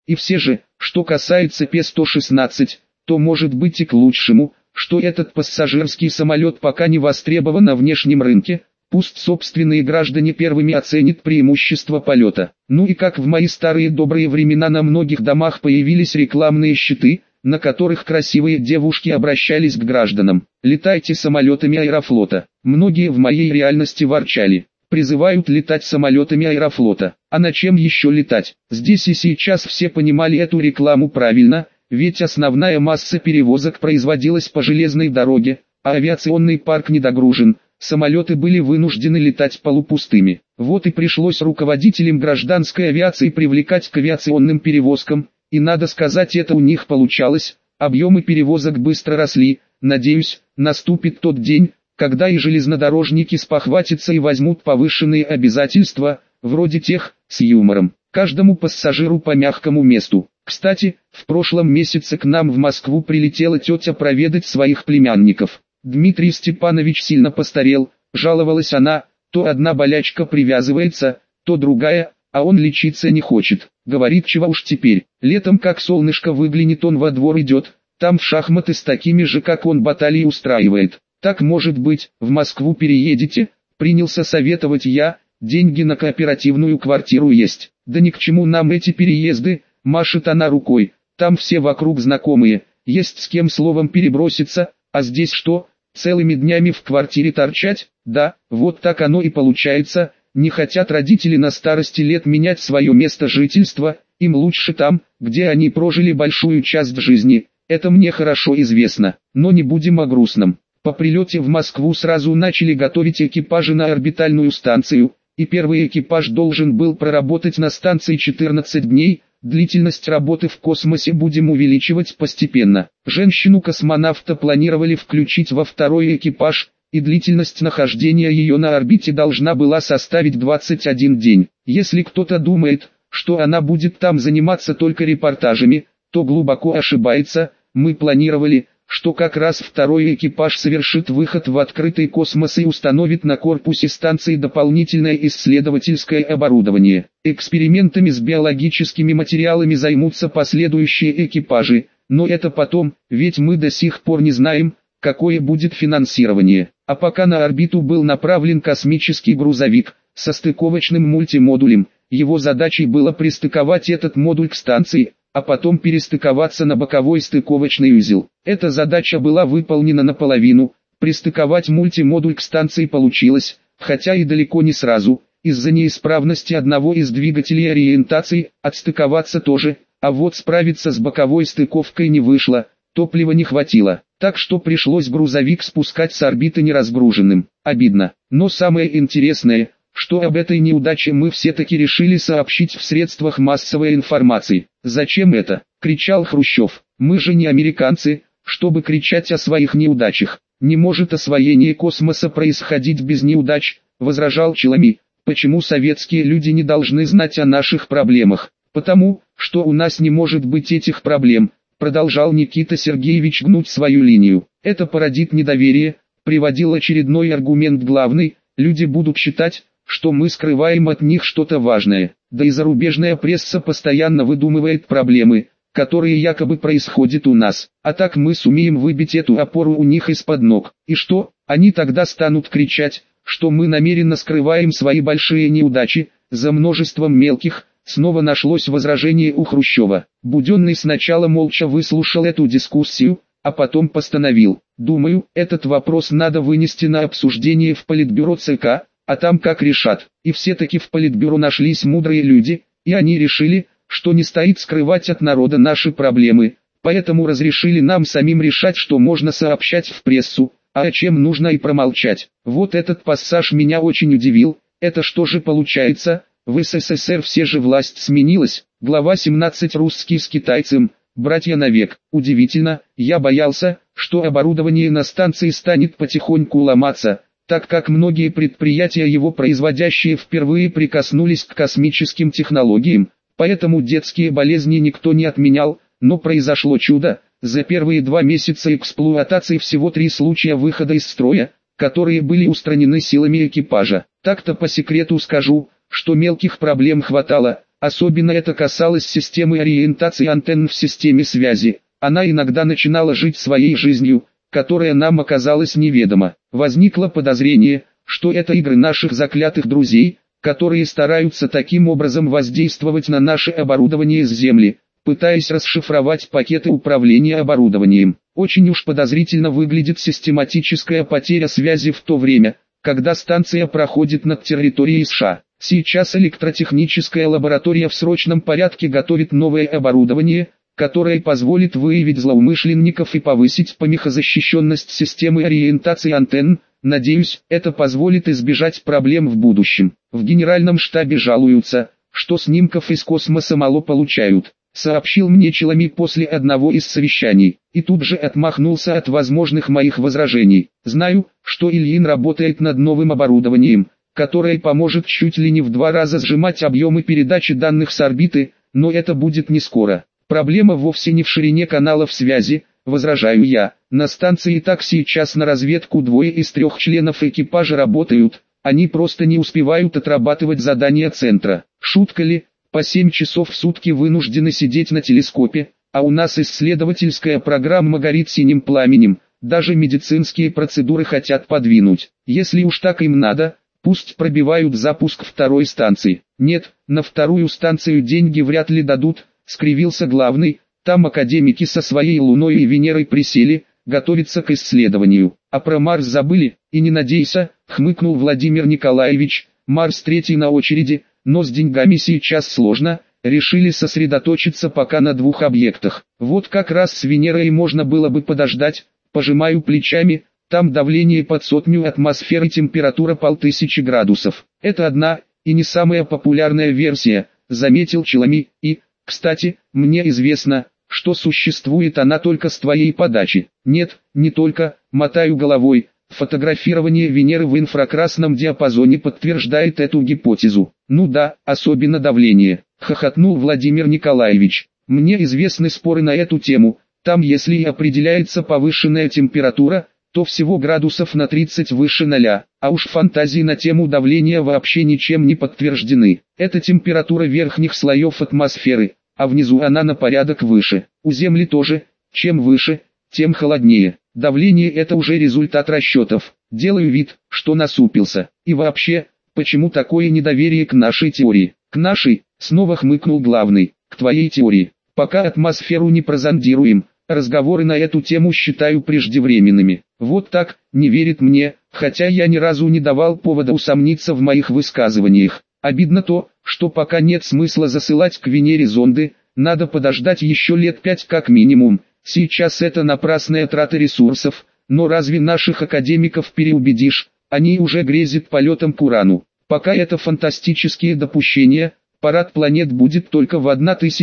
И все же, что касается П-116, то может быть и к лучшему, что этот пассажирский самолет пока не востребован на внешнем рынке, пусть собственные граждане первыми оценят преимущество полета. Ну и как в мои старые добрые времена на многих домах появились рекламные щиты, на которых красивые девушки обращались к гражданам: «Летайте самолетами Аэрофлота». Многие в моей реальности ворчали: призывают летать самолетами Аэрофлота. А на чем еще летать? Здесь и сейчас все понимали эту рекламу правильно, ведь основная масса перевозок производилась по железной дороге, а авиационный парк недогружен, самолеты были вынуждены летать полупустыми. Вот и пришлось руководителям гражданской авиации привлекать к авиационным перевозкам, и надо сказать, это у них получалось, объемы перевозок быстро росли. Надеюсь, наступит тот день, когда и железнодорожники спохватятся и возьмут повышенные обязательства, вроде тех, с юмором, каждому пассажиру по мягкому месту. Кстати, в прошлом месяце к нам в Москву прилетела тетя проведать своих племянников. Дмитрий Степанович сильно постарел, жаловалась она, то одна болячка привязывается, то другая, а он лечиться не хочет. Говорит, чего уж теперь, летом как солнышко выглянет, он во двор идет, там в шахматы с такими же как он баталии устраивает. Так, может быть, в Москву переедете? Принялся советовать я, деньги на кооперативную квартиру есть. Да ни к чему нам эти переезды, машет она рукой, там все вокруг знакомые, есть с кем словом переброситься, а здесь что, целыми днями в квартире торчать? Да, вот так оно и получается. Не хотят родители на старости лет менять свое место жительства, им лучше там, где они прожили большую часть жизни, это мне хорошо известно, но не будем о грустном. По прилете в Москву сразу начали готовить экипажи на орбитальную станцию, и первый экипаж должен был проработать на станции 14 дней, длительность работы в космосе будем увеличивать постепенно. Женщину-космонавта планировали включить во второй экипаж, и длительность нахождения ее на орбите должна была составить 21 день. Если кто-то думает, что она будет там заниматься только репортажами, то глубоко ошибается. Мы планировали, что как раз второй экипаж совершит выход в открытый космос и установит на корпусе станции дополнительное исследовательское оборудование. Экспериментами с биологическими материалами займутся последующие экипажи, но это потом, ведь мы до сих пор не знаем, какое будет финансирование. А пока на орбиту был направлен космический грузовик со стыковочным мультимодулем, его задачей было пристыковать этот модуль к станции, а потом перестыковаться на боковой стыковочный узел. Эта задача была выполнена наполовину, пристыковать мультимодуль к станции получилось, хотя и далеко не сразу, из-за неисправности одного из двигателей ориентации, отстыковаться тоже, а вот справиться с боковой стыковкой не вышло, топлива не хватило, так что пришлось грузовик спускать с орбиты неразгруженным. Обидно, но самое интересное, что об этой неудаче мы все-таки решили сообщить в средствах массовой информации. «Зачем это?» – кричал Хрущев. «Мы же не американцы, чтобы кричать о своих неудачах. Не может освоение космоса происходить без неудач», – возражал Челами. «Почему советские люди не должны знать о наших проблемах? Потому, что у нас не может быть этих проблем», – продолжал Никита Сергеевич гнуть свою линию. «Это породит недоверие», – приводил очередной аргумент главный. «Люди будут считать, что мы скрываем от них что-то важное, да и зарубежная пресса постоянно выдумывает проблемы, которые якобы происходят у нас, а так мы сумеем выбить эту опору у них из-под ног. И что, они тогда станут кричать, что мы намеренно скрываем свои большие неудачи, за множеством мелких?» Снова нашлось возражение у Хрущева. Буденный сначала молча выслушал эту дискуссию, а потом постановил: «Думаю, этот вопрос надо вынести на обсуждение в Политбюро ЦК, а там как решат». И все-таки в Политбюро нашлись мудрые люди, и они решили, что не стоит скрывать от народа наши проблемы, поэтому разрешили нам самим решать, что можно сообщать в прессу, а о чем нужно и промолчать. Вот этот пассаж меня очень удивил. Это что же получается, в СССР все же власть сменилась, глава 17 русский с китайцем, братья навек. Удивительно, я боялся, что оборудование на станции станет потихоньку ломаться, так как многие предприятия его производящие впервые прикоснулись к космическим технологиям, поэтому детские болезни никто не отменял, но произошло чудо. За первые 2 месяца эксплуатации всего 3 случая выхода из строя, которые были устранены силами экипажа. Так-то по секрету скажу, что мелких проблем хватало, Особенно это касалось системы ориентации антенн в системе связи. Она иногда начинала жить своей жизнью, которая нам оказалась неведома. Возникло подозрение, что это игры наших заклятых друзей, которые стараются таким образом воздействовать на наше оборудование с Земли, пытаясь расшифровать пакеты управления оборудованием. Очень уж подозрительно выглядит систематическая потеря связи в то время, когда станция проходит над территорией США. Сейчас электротехническая лаборатория в срочном порядке готовит новое оборудование, которое позволит выявить злоумышленников и повысить помехозащищенность системы ориентации антенн. Надеюсь, это позволит избежать проблем в будущем. В генеральном штабе жалуются, что снимков из космоса мало получают, сообщил мне Челами после одного из совещаний, и тут же отмахнулся от возможных моих возражений. Знаю, что Ильин работает над новым оборудованием, которое поможет чуть ли не в 2 раза сжимать объемы передачи данных с орбиты, но это будет не скоро. Проблема вовсе не в ширине каналов связи, возражаю я. На станции и так сейчас на разведку 2 из 3 членов экипажа работают, они просто не успевают отрабатывать задания центра. Шутка ли, по 7 часов в сутки вынуждены сидеть на телескопе, а у нас исследовательская программа горит синим пламенем, даже медицинские процедуры хотят подвинуть. Если уж так им надо, пусть пробивают запуск 2-й станции. Нет, на 2-ю станцию деньги вряд ли дадут, скривился главный, там академики со своей Луной и Венерой присели, готовятся к исследованию. А про Марс забыли, и не надейся, хмыкнул Владимир Николаевич, Марс 3-й на очереди, но с деньгами сейчас сложно, решили сосредоточиться пока на 2 объектах. Вот как раз с Венерой можно было бы подождать, пожимаю плечами, там давление под 100 атмосфер и температура 1500 градусов. Это одна, и не самая популярная версия, заметил Челами, и, кстати, мне известно, что существует она только с твоей подачи. Нет, не только, мотаю головой, фотографирование Венеры в инфракрасном диапазоне подтверждает эту гипотезу. Ну да, особенно давление, хохотнул Владимир Николаевич. Мне известны споры на эту тему, там если и определяется повышенная температура, то всего градусов на 30 выше 0, а уж фантазии на тему давления вообще ничем не подтверждены. Это температура верхних слоев атмосферы, а внизу она на порядок выше. У Земли тоже, чем выше, тем холоднее. Давление это уже результат расчетов. Делаю вид, что насупился. И вообще, почему такое недоверие к нашей теории? К нашей, снова хмыкнул главный, к твоей теории. Пока атмосферу не прозондируем, разговоры на эту тему считаю преждевременными. Вот так, не верит мне, хотя я ни разу не давал повода усомниться в моих высказываниях. Обидно то, что пока нет смысла засылать к Венере зонды, надо подождать еще лет 5 как минимум. Сейчас это напрасная трата ресурсов, но разве наших академиков переубедишь, они уже грезят полетом к Урану. Пока это фантастические допущения, парад планет будет только в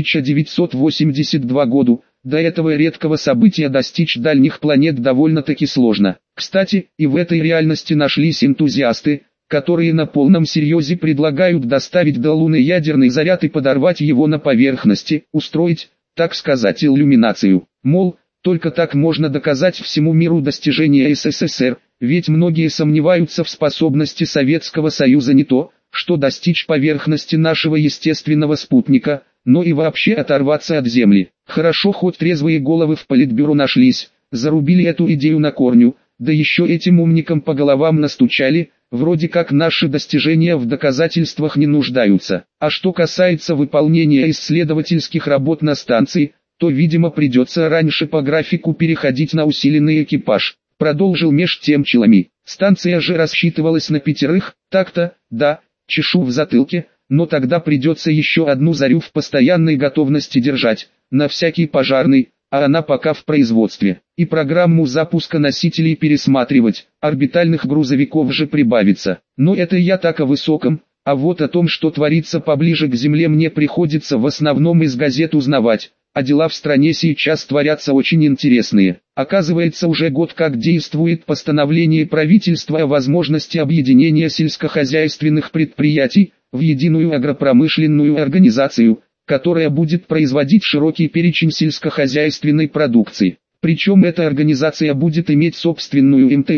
1982 году. До этого редкого события достичь дальних планет довольно-таки сложно. Кстати, и в этой реальности нашлись энтузиасты, которые на полном серьезе предлагают доставить до Луны ядерный заряд и подорвать его на поверхности, устроить, так сказать, иллюминацию. Мол, только так можно доказать всему миру достижения СССР, ведь многие сомневаются в способности Советского Союза не то, что достичь поверхности нашего естественного спутника, но и вообще оторваться от Земли. Хорошо, хоть трезвые головы в Политбюро нашлись, зарубили эту идею на корню, да еще этим умникам по головам настучали, вроде как наши достижения в доказательствах не нуждаются. А что касается выполнения исследовательских работ на станции, то видимо придется раньше по графику переходить на усиленный экипаж. Продолжил меж тем Челами. Станция же рассчитывалась на 5, так-то, да, чешу в затылке, но тогда придется еще одну зарю в постоянной готовности держать, на всякий пожарный, а она пока в производстве. И программу запуска носителей пересматривать, орбитальных грузовиков же прибавится. Но это я так о высоком, а вот о том, что творится поближе к Земле, мне приходится в основном из газет узнавать. А дела в стране сейчас творятся очень интересные. Оказывается, уже год как действует постановление правительства о возможности объединения сельскохозяйственных предприятий в единую агропромышленную организацию, которая будет производить широкий перечень сельскохозяйственной продукции. Причем эта организация будет иметь собственную МТС,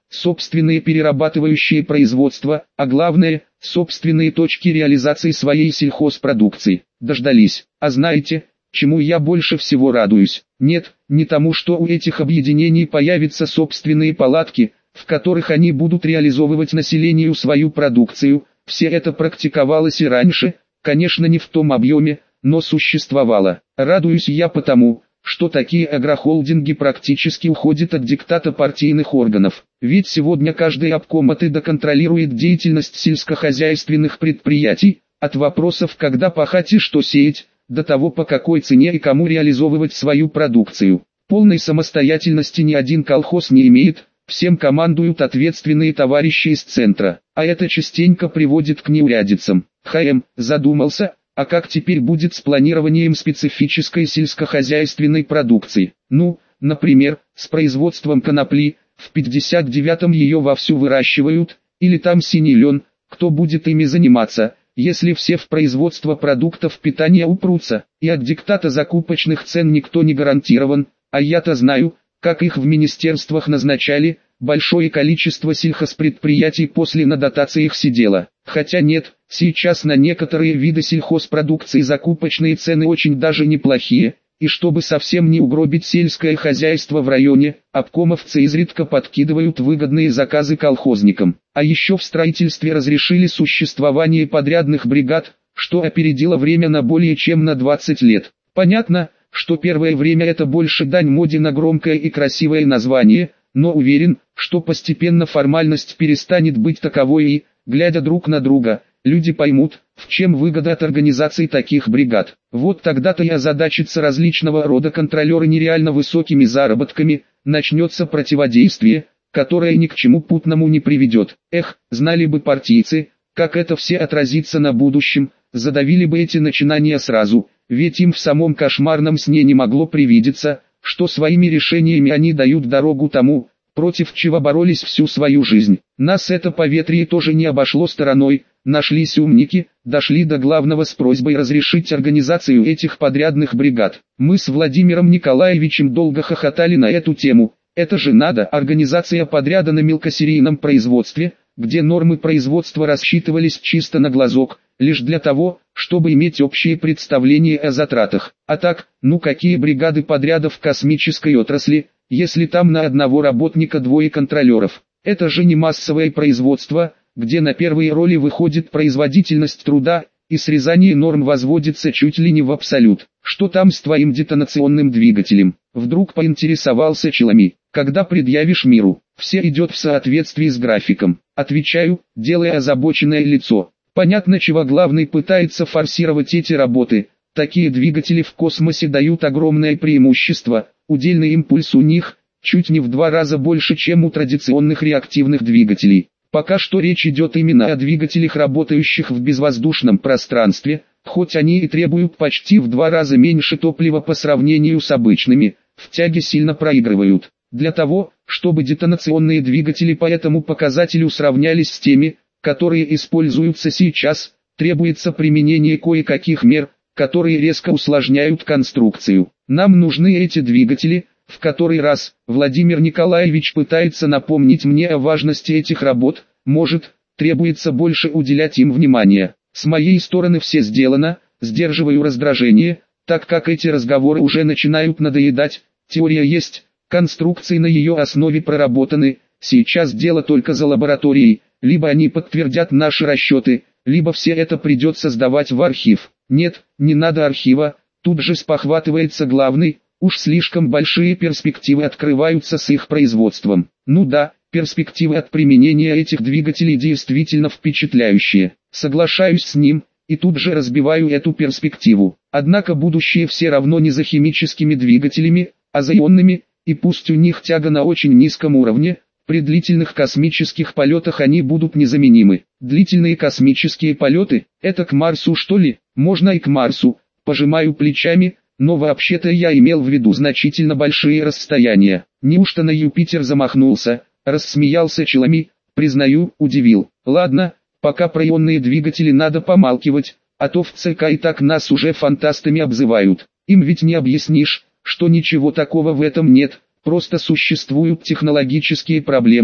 собственные перерабатывающие производства, а главное, собственные точки реализации своей сельхозпродукции. Дождались. А знаете, чему я больше всего радуюсь? Нет, не тому, что у этих объединений появятся собственные палатки, в которых они будут реализовывать населению свою продукцию. Все это практиковалось и раньше, конечно не в том объеме, но существовало. Радуюсь я потому, что такие агрохолдинги практически уходят от диктата партийных органов. Ведь сегодня каждый обком контролирует деятельность сельскохозяйственных предприятий, от вопросов когда пахать и что сеять, до того по какой цене и кому реализовывать свою продукцию. Полной самостоятельности ни один колхоз не имеет, всем командуют ответственные товарищи из центра, а это частенько приводит к неурядицам. ХМ задумался, а как теперь будет с планированием специфической сельскохозяйственной продукции? Ну, например, с производством конопли, в 59-м ее вовсю выращивают, или там синий лен, кто будет ими заниматься, если все в производство продуктов питания упрутся, и от диктата закупочных цен никто не гарантирован, а я-то знаю, как их в министерствах назначали, большое количество сельхозпредприятий после на дотациях сидело. Хотя нет, сейчас на некоторые виды сельхозпродукции закупочные цены очень даже неплохие, и чтобы совсем не угробить сельское хозяйство в районе, обкомовцы изредка подкидывают выгодные заказы колхозникам. А еще в строительстве разрешили существование подрядных бригад, что опередило время на более чем на 20 лет. Понятно, что первое время это больше дань моде на громкое и красивое название, но уверен, что постепенно формальность перестанет быть таковой и, глядя друг на друга, люди поймут, в чем выгода от организации таких бригад. Вот тогда-то и озадачатся различного рода контролеры нереально высокими заработками, начнется противодействие, которое ни к чему путному не приведет. Эх, знали бы партийцы, как это все отразится на будущем, задавили бы эти начинания сразу, ведь им в самом кошмарном сне не могло привидеться, что своими решениями они дают дорогу тому, против чего боролись всю свою жизнь. Нас это поветрие тоже не обошло стороной, нашлись умники, дошли до главного с просьбой разрешить организацию этих подрядных бригад. Мы с Владимиром Николаевичем долго хохотали на эту тему. Это же надо, организация подряда на мелкосерийном производстве, где нормы производства рассчитывались чисто на глазок, лишь для того, чтобы иметь общее представление о затратах. А так, ну какие бригады подряда в космической отрасли, если там на одного работника двое контролеров? Это же не массовое производство, где на первые роли выходит производительность труда, и срезание норм возводится чуть ли не в абсолют. Что там с твоим детонационным двигателем? Вдруг поинтересовался Челами. Когда предъявишь миру, все идет в соответствии с графиком. Отвечаю, делая озабоченное лицо. Понятно, чего главный пытается форсировать эти работы. Такие двигатели в космосе дают огромное преимущество. Удельный импульс у них чуть не в 2 раза больше, чем у традиционных реактивных двигателей. Пока что речь идет именно о двигателях, работающих в безвоздушном пространстве, хоть они и требуют почти в 2 раза меньше топлива по сравнению с обычными, в тяге сильно проигрывают. Для того, чтобы детонационные двигатели по этому показателю сравнялись с теми, которые используются сейчас, требуется применение кое-каких мер, которые резко усложняют конструкцию. Нам нужны эти двигатели. В который раз Владимир Николаевич пытается напомнить мне о важности этих работ, может, требуется больше уделять им внимания. С моей стороны все сделано, сдерживаю раздражение, так как эти разговоры уже начинают надоедать, теория есть, конструкции на ее основе проработаны, сейчас дело только за лабораторией, либо они подтвердят наши расчеты, либо все это придется сдавать в архив. Нет, не надо архива, тут же спохватывается главный. Уж слишком большие перспективы открываются с их производством. Ну да, перспективы от применения этих двигателей действительно впечатляющие. Соглашаюсь с ним, и тут же разбиваю эту перспективу. Однако будущее все равно не за химическими двигателями, а за ионными, и пусть у них тяга на очень низком уровне, при длительных космических полетах они будут незаменимы. Длительные космические полеты, это к Марсу что ли? Можно и к Марсу, пожимаю плечами. Но вообще-то я имел в виду значительно большие расстояния. Неужто на Юпитер замахнулся? Рассмеялся Челами, признаю, удивил. Ладно, пока про ионные двигатели надо помалкивать, а то в ЦК и так нас уже фантастами обзывают. Им ведь не объяснишь, что ничего такого в этом нет, просто существуют технологические проблемы.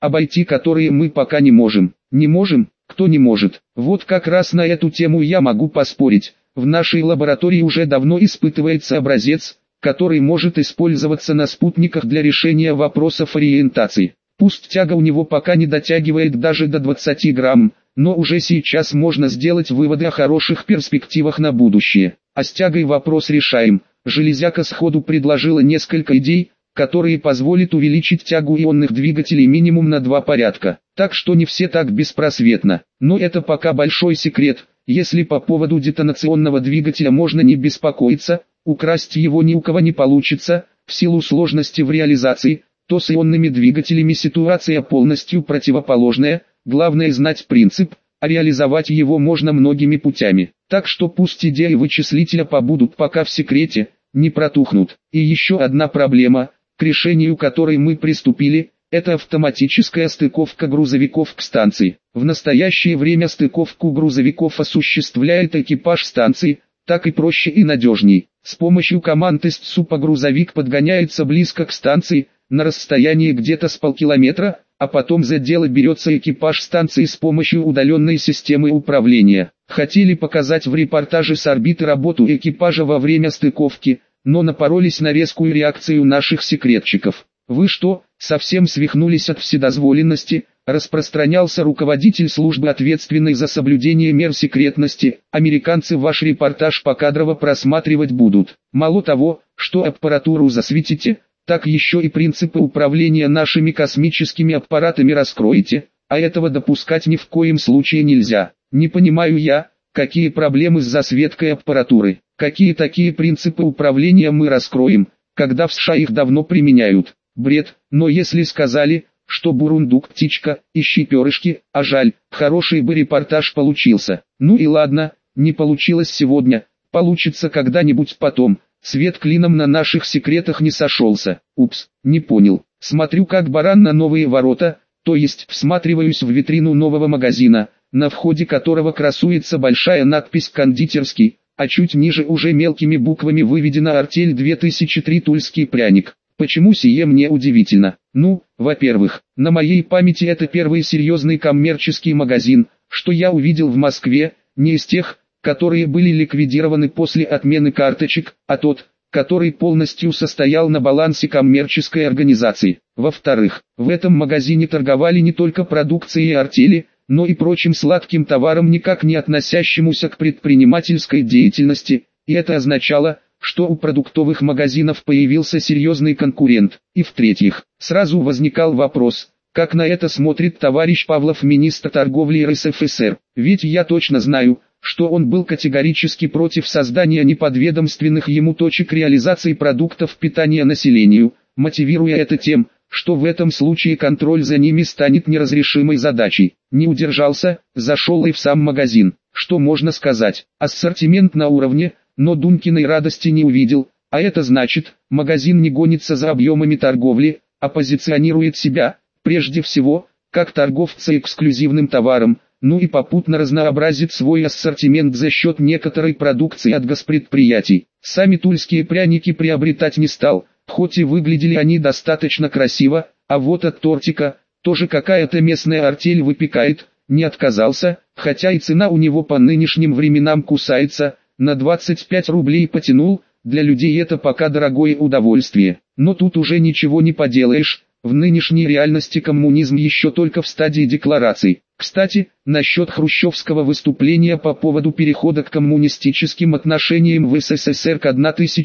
обойти которые мы пока не можем. Не можем? Кто не может? Вот как раз на эту тему я могу поспорить. В нашей лаборатории уже давно испытывается образец, который может использоваться на спутниках для решения вопросов ориентации. Пусть тяга у него пока не дотягивает даже до 20 грамм, но уже сейчас можно сделать выводы о хороших перспективах на будущее. А с тягой вопрос решаем. Железяка сходу предложила несколько идей, которые позволят увеличить тягу ионных двигателей минимум на 2 порядка. Так что не все так беспросветно. Но это пока большой секрет. Если по поводу детонационного двигателя можно не беспокоиться, украсть его ни у кого не получится, в силу сложности в реализации, то с ионными двигателями ситуация полностью противоположная, главное знать принцип, а реализовать его можно многими путями. Так что пусть идеи вычислителя побудут пока в секрете, не протухнут. И еще одна проблема, к решению которой мы приступили, это автоматическая стыковка грузовиков к станции. В настоящее время стыковку грузовиков осуществляет экипаж станции, так и проще и надежней. С помощью команд из ЦУПа грузовик подгоняется близко к станции, на расстоянии где-то с полкилометра, а потом за дело берется экипаж станции с помощью удаленной системы управления. Хотели показать в репортаже с орбиты работу экипажа во время стыковки, но напоролись на резкую реакцию наших секретчиков. «Вы что, совсем свихнулись от вседозволенности?» — распространялся руководитель службы, ответственной за соблюдение мер секретности. «Американцы ваш репортаж покадрово просматривать будут. Мало того, что аппаратуру засветите, так еще и принципы управления нашими космическими аппаратами раскроете, а этого допускать ни в коем случае нельзя. Не понимаю я, какие проблемы с засветкой аппаратуры, какие такие принципы управления мы раскроем, когда в США их давно применяют. Бред, но если сказали, что бурундук птичка, ищи перышки, а жаль, хороший бы репортаж получился. Ну и ладно, не получилось сегодня, получится когда-нибудь потом. Свет клином на наших секретах не сошелся. Упс, не понял. Смотрю как баран на новые ворота, то есть всматриваюсь в витрину нового магазина, на входе которого красуется большая надпись «Кондитерский», а чуть ниже уже мелкими буквами выведена «Артель 2003 Тульский пряник». Почему сие мне удивительно? Ну, во-первых, на моей памяти это первый серьезный коммерческий магазин, что я увидел в Москве, не из тех, которые были ликвидированы после отмены карточек, а тот, который полностью состоял на балансе коммерческой организации. Во-вторых, в этом магазине торговали не только продукцией артели, но и прочим сладким товаром, никак не относящемуся к предпринимательской деятельности, и это означало, что у продуктовых магазинов появился серьезный конкурент. И в-третьих, сразу возникал вопрос, как на это смотрит товарищ Павлов, министр торговли РСФСР, ведь я точно знаю, что он был категорически против создания неподведомственных ему точек реализации продуктов питания населению, мотивируя это тем, что в этом случае контроль за ними станет неразрешимой задачей. Не удержался, зашел и в сам магазин. Что можно сказать? Ассортимент на уровне, но Дунькиной радости не увидел, а это значит, магазин не гонится за объемами торговли, а позиционирует себя, прежде всего, как торговца эксклюзивным товаром, ну и попутно разнообразит свой ассортимент за счет некоторой продукции от госпредприятий. Сами тульские пряники приобретать не стал, хоть и выглядели они достаточно красиво, а вот от тортика, тоже какая-то местная артель выпекает, не отказался, хотя и цена у него по нынешним временам кусается, на 25 рублей потянул, для людей это пока дорогое удовольствие. Но тут уже ничего не поделаешь, в нынешней реальности коммунизм еще только в стадии деклараций. Кстати, насчет хрущевского выступления по поводу перехода к коммунистическим отношениям в СССР к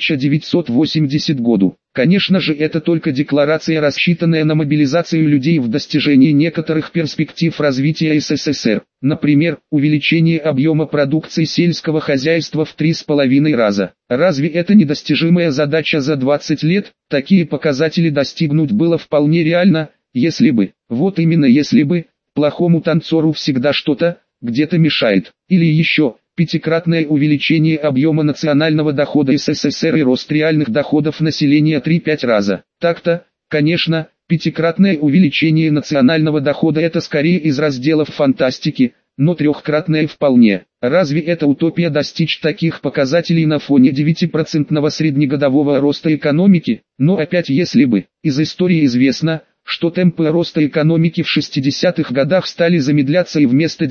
1980 году. Конечно же, это только декларация, рассчитанная на мобилизацию людей в достижении некоторых перспектив развития СССР. Например, увеличение объема продукции сельского хозяйства в 3,5 раза. Разве это недостижимая задача за 20 лет? Такие показатели достигнуть было вполне реально, если бы, вот именно если бы, плохому танцору всегда что-то, где-то мешает. Или еще, пятикратное увеличение объема национального дохода СССР и рост реальных доходов населения 3-5 раза. Так-то, конечно, пятикратное увеличение национального дохода это скорее из разделов фантастики, но трехкратное вполне. Разве это утопия достичь таких показателей на фоне 9% среднегодового роста экономики? Но опять если бы, из истории известно, что темпы роста экономики в 60-х годах стали замедляться и вместо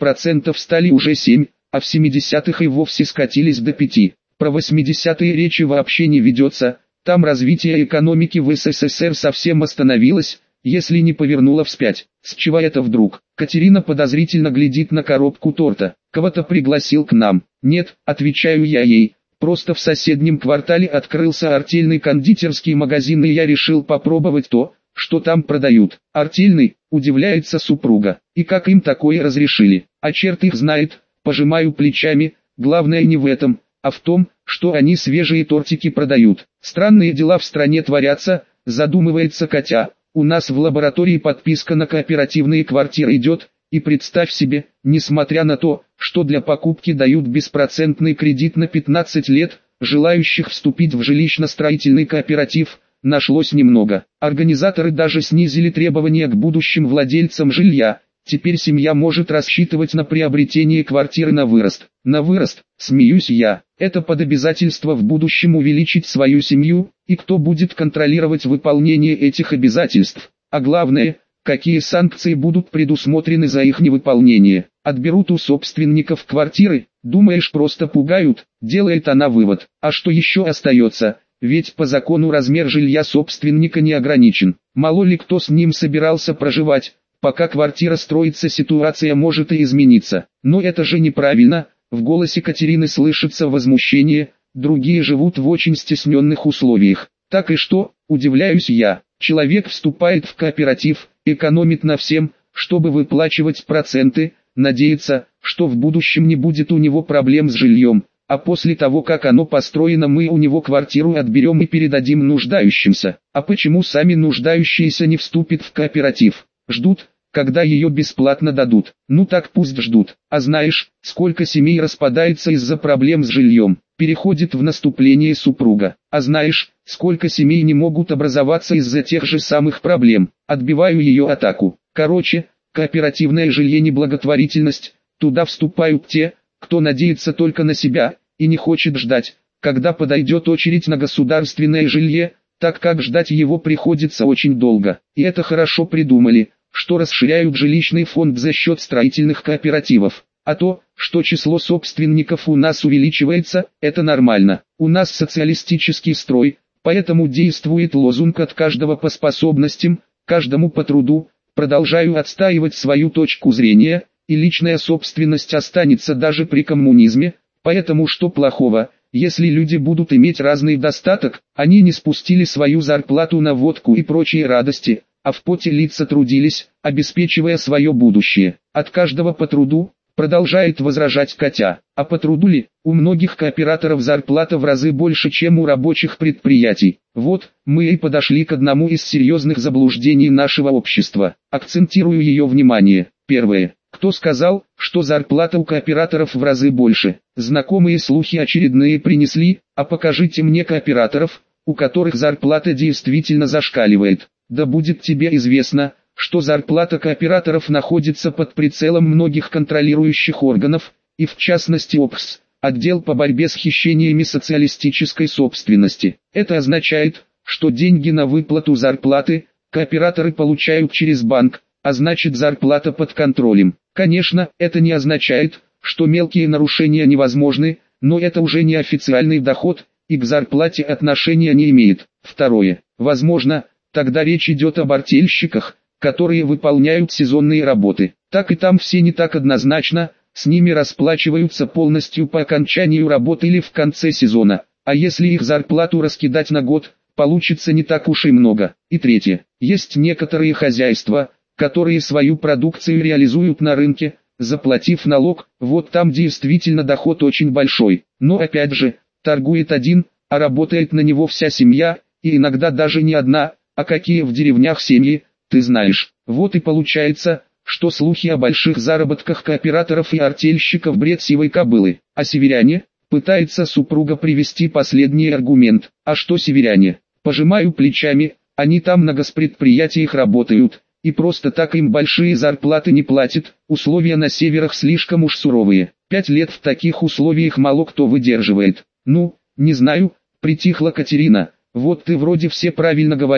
9% стали уже 7%, а в 70-х и вовсе скатились до 5%. Про 80-е речи вообще не ведется, там развитие экономики в СССР совсем остановилось, если не повернуло вспять. С чего это вдруг? Катерина подозрительно глядит на коробку торта. Кого-то пригласил к нам? Нет, отвечаю я ей. Просто в соседнем квартале открылся артельный кондитерский магазин, и я решил попробовать то, что там продают. Артельный, удивляется супруга. И как им такое разрешили? А черт их знает, пожимаю плечами. Главное не в этом, а в том, что они свежие тортики продают. Странные дела в стране творятся, задумывается Катя. У нас в лаборатории подписка на кооперативные квартиры идет, и представь себе, несмотря на то, что для покупки дают беспроцентный кредит на 15 лет, желающих вступить в жилищно-строительный кооператив нашлось немного. Организаторы даже снизили требования к будущим владельцам жилья. Теперь семья может рассчитывать на приобретение квартиры на вырост. На вырост, смеюсь я, это под обязательство в будущем увеличить свою семью, и кто будет контролировать выполнение этих обязательств. А главное, какие санкции будут предусмотрены за их невыполнение. Отберут у собственников квартиры, думаешь, просто пугают, делает она вывод. А что еще остается? Ведь по закону размер жилья собственника не ограничен. Мало ли кто с ним собирался проживать. Пока квартира строится, ситуация может и измениться. Но это же неправильно, в голосе Катерины слышится возмущение, другие живут в очень стесненных условиях. Так и что, удивляюсь я, человек вступает в кооператив, экономит на всем, чтобы выплачивать проценты, надеется, что в будущем не будет у него проблем с жильем, а после того, как оно построено, мы у него квартиру отберем и передадим нуждающимся. А почему сами нуждающиеся не вступят в кооператив? Ждут, когда ее бесплатно дадут. Ну так пусть ждут. А знаешь, сколько семей распадается из-за проблем с жильем? Переходит в наступление супруга. А знаешь, сколько семей не могут образоваться из-за тех же самых проблем? Отбиваю ее атаку. Короче, кооперативное жилье не благотворительность. Туда вступают те, кто надеется только на себя и не хочет ждать, когда подойдет очередь на государственное жилье, так как ждать его приходится очень долго. И это хорошо придумали, что расширяют жилищный фонд за счет строительных кооперативов. А то, что число собственников у нас увеличивается, это нормально. У нас социалистический строй, поэтому действует лозунг «от каждого по способностям, каждому по труду». Продолжаю отстаивать свою точку зрения, и личная собственность останется даже при коммунизме, поэтому что плохого, если люди будут иметь разный достаток, они не спустили свою зарплату на водку и прочие радости, а в поте лица трудились, обеспечивая свое будущее. От каждого по труду, продолжает возражать Катя. А по труду ли? У многих кооператоров зарплата в разы больше, чем у рабочих предприятий. Вот, мы и подошли к одному из серьезных заблуждений нашего общества. Акцентирую ее внимание. Первое. Кто сказал, что зарплата у кооператоров в разы больше? Знакомые слухи очередные принесли, а покажите мне кооператоров, у которых зарплата действительно зашкаливает. Да будет тебе известно, что зарплата кооператоров находится под прицелом многих контролирующих органов, и в частности ОПС, отдел по борьбе с хищениями социалистической собственности. Это означает, что деньги на выплату зарплаты кооператоры получают через банк, а значит зарплата под контролем. Конечно, это не означает, что мелкие нарушения невозможны, но это уже не официальный доход, и к зарплате отношения не имеет. Второе. Возможно, тогда речь идет об артельщиках, которые выполняют сезонные работы. Так и там все не так однозначно, с ними расплачиваются полностью по окончанию работы или в конце сезона, а если их зарплату раскидать на год, получится не так уж и много. И третье. Есть некоторые хозяйства, которые свою продукцию реализуют на рынке, заплатив налог, вот там действительно доход очень большой. Но опять же, торгует один, а работает на него вся семья, и иногда даже не одна, а какие в деревнях семьи, ты знаешь. Вот и получается, что слухи о больших заработках кооператоров и артельщиков бред сивой кобылы. А северяне? Пытается супруга привести последний аргумент. А что северяне? Пожимаю плечами, они там на госпредприятиях работают, и просто так им большие зарплаты не платят, условия на северах слишком уж суровые. 5 лет в таких условиях мало кто выдерживает. Ну, не знаю, притихла Катерина. Вот ты вроде все правильно говоришь,